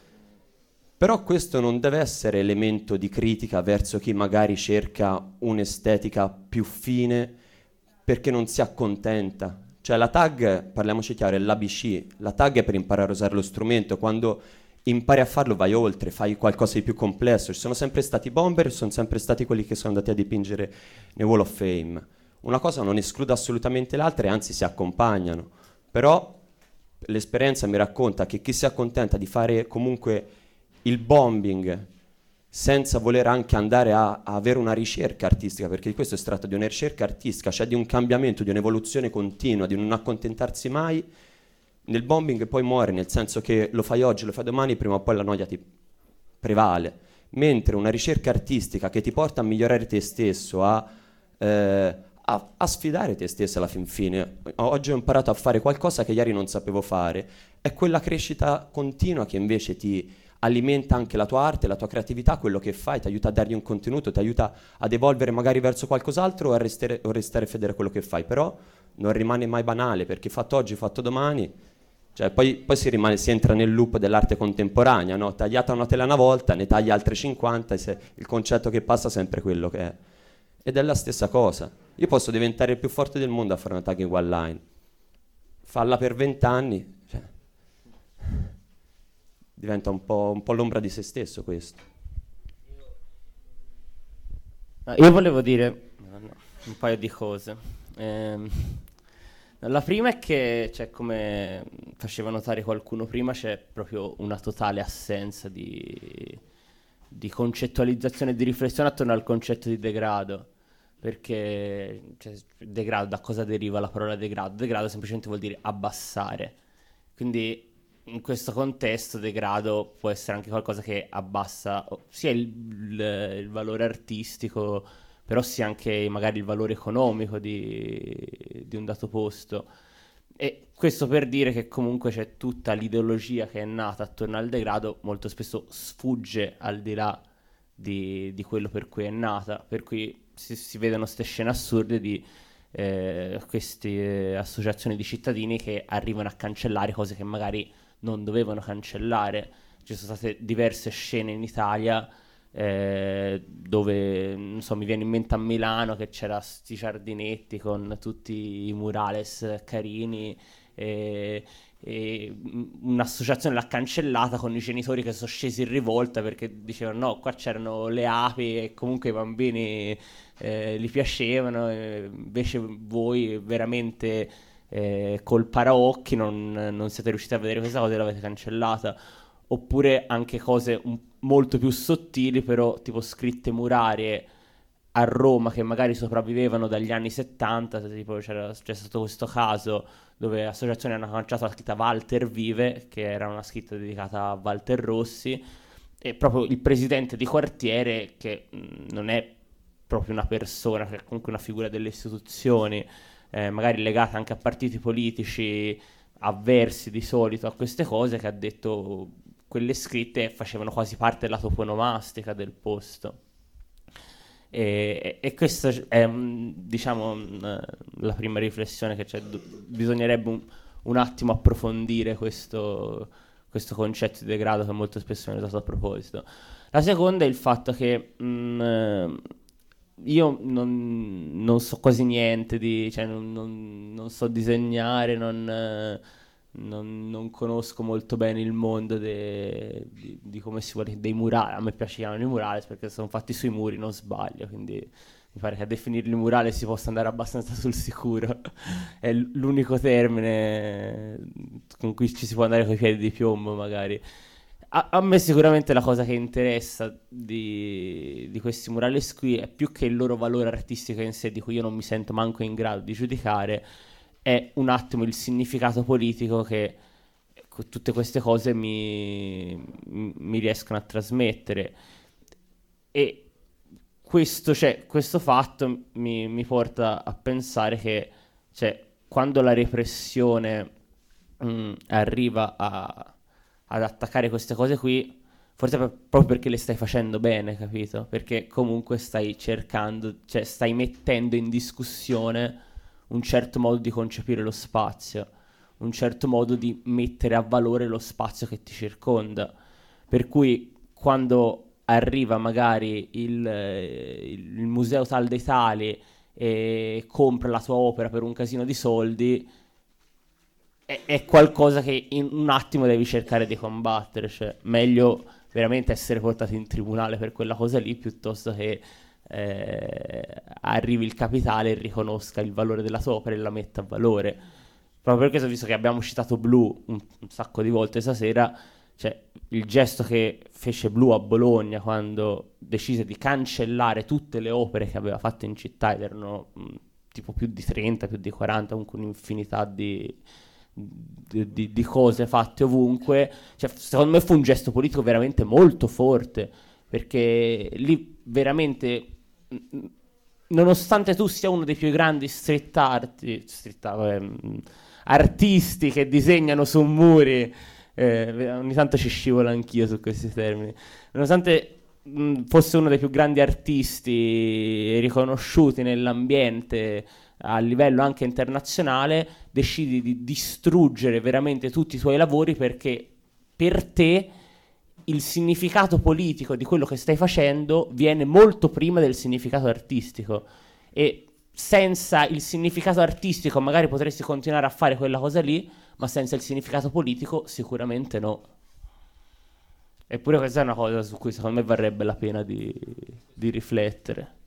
Però questo non deve essere elemento di critica verso chi magari cerca un'estetica più fine perché non si accontenta, Cioè la tag, parliamoci chiaro, è l'ABC, la tag è per imparare a usare lo strumento, quando impari a farlo vai oltre, fai qualcosa di più complesso. Ci sono sempre stati bomber, sono sempre stati quelli che sono andati a dipingere nei Wall of Fame. Una cosa non esclude assolutamente l'altra e anzi si accompagnano, però l'esperienza mi racconta che chi si accontenta di fare comunque il bombing senza voler anche andare a avere una ricerca artistica, perché di questo si tratta, di una ricerca artistica, cioè di un cambiamento, di un'evoluzione continua, di non accontentarsi mai, nel bombing poi muore, nel senso che lo fai oggi, lo fai domani, prima o poi la noia ti prevale, mentre una ricerca artistica che ti porta a migliorare te stesso, a sfidare te stesso alla fin fine. Oggi ho imparato a fare qualcosa che ieri non sapevo fare, è quella crescita continua che invece ti alimenta anche la tua arte, la tua creatività, quello che fai, ti aiuta a dargli un contenuto, ti aiuta ad evolvere magari verso qualcos'altro o a restare fedele a quello che fai, però non rimane mai banale, perché fatto oggi, fatto domani, cioè poi si entra nel loop dell'arte contemporanea, no? Tagliata una tela una volta, ne taglia altre 50, il concetto che passa è sempre quello che è. Ed è la stessa cosa. Io posso diventare il più forte del mondo a fare una tagging one line, falla per 20 anni, cioè, diventa un po' l'ombra di se stesso questo. Io volevo dire un paio di cose. La prima è che, cioè, come faceva notare qualcuno prima, c'è proprio una totale assenza di concettualizzazione e di riflessione attorno al concetto di degrado. Perché, cioè, degrado, da cosa deriva la parola degrado? Degrado semplicemente vuol dire abbassare. Quindi in questo contesto degrado può essere anche qualcosa che abbassa sia il valore artistico, però sia anche magari il valore economico di un dato posto. E questo per dire che comunque c'è tutta l'ideologia che è nata attorno al degrado, molto spesso sfugge al di là di quello per cui è nata, per cui si vedono queste scene assurde di queste associazioni di cittadini che arrivano a cancellare cose che magari non dovevano cancellare. Ci sono state diverse scene in Italia dove, non so, mi viene in mente a Milano che c'era sti giardinetti con tutti i murales carini e un'associazione l'ha cancellata con i genitori che sono scesi in rivolta perché dicevano no, qua c'erano le api e comunque i bambini li piacevano, invece voi veramente col paraocchi non siete riusciti a vedere questa cosa e l'avete cancellata. Oppure anche cose molto più sottili, però tipo scritte murarie a Roma che magari sopravvivevano dagli anni 70, tipo c'è stato questo caso dove associazioni hanno lanciato la scritta Walter Vive, che era una scritta dedicata a Walter Rossi, e proprio il presidente di quartiere, che non è proprio una persona, che è comunque una figura delle istituzioni, magari legata anche a partiti politici avversi di solito a queste cose, che ha detto quelle scritte facevano quasi parte della toponomastica del posto. E questa è, diciamo, la prima riflessione che c'è. Bisognerebbe un attimo approfondire questo concetto di degrado che molto spesso viene usato a proposito. La seconda è il fatto che io non so quasi niente cioè non so disegnare, non conosco molto bene il mondo di come si vuole, dei murales. A me piacevano i murales perché sono fatti sui muri, non sbaglio, quindi mi pare che a definirli murales si possa andare abbastanza sul sicuro. È l'unico termine con cui ci si può andare coi piedi di piombo magari. A me sicuramente la cosa che interessa di questi murales qui è più che il loro valore artistico in sé, di cui io non mi sento manco in grado di giudicare, è un attimo il significato politico che tutte queste cose mi riescono a trasmettere. E questo fatto mi porta a pensare che, cioè, quando la repressione arriva ad attaccare queste cose qui, forse proprio perché le stai facendo bene, capito? Perché comunque stai cercando, cioè stai mettendo in discussione un certo modo di concepire lo spazio, un certo modo di mettere a valore lo spazio che ti circonda. Per cui quando arriva magari il museo tal dei tali e compra la tua opera per un casino di soldi, è qualcosa che in un attimo devi cercare di combattere, cioè meglio veramente essere portati in tribunale per quella cosa lì piuttosto che arrivi il capitale e riconosca il valore della tua opera e la metta a valore. Proprio per questo, visto che abbiamo citato Blue un sacco di volte stasera, cioè il gesto che fece Blue a Bologna quando decise di cancellare tutte le opere che aveva fatto in città, ed erano tipo più di 30, più di 40, comunque un'infinità di cose fatte ovunque, cioè, secondo me fu un gesto politico veramente molto forte, perché lì veramente, nonostante tu sia uno dei più grandi artisti che disegnano su muri, ogni tanto ci scivolo anch'io su questi termini, nonostante fosse uno dei più grandi artisti riconosciuti nell'ambiente a livello anche internazionale, decidi di distruggere veramente tutti i tuoi lavori perché per te il significato politico di quello che stai facendo viene molto prima del significato artistico, e senza il significato artistico magari potresti continuare a fare quella cosa lì, ma senza il significato politico sicuramente no. Eppure questa è una cosa su cui secondo me varrebbe la pena di riflettere.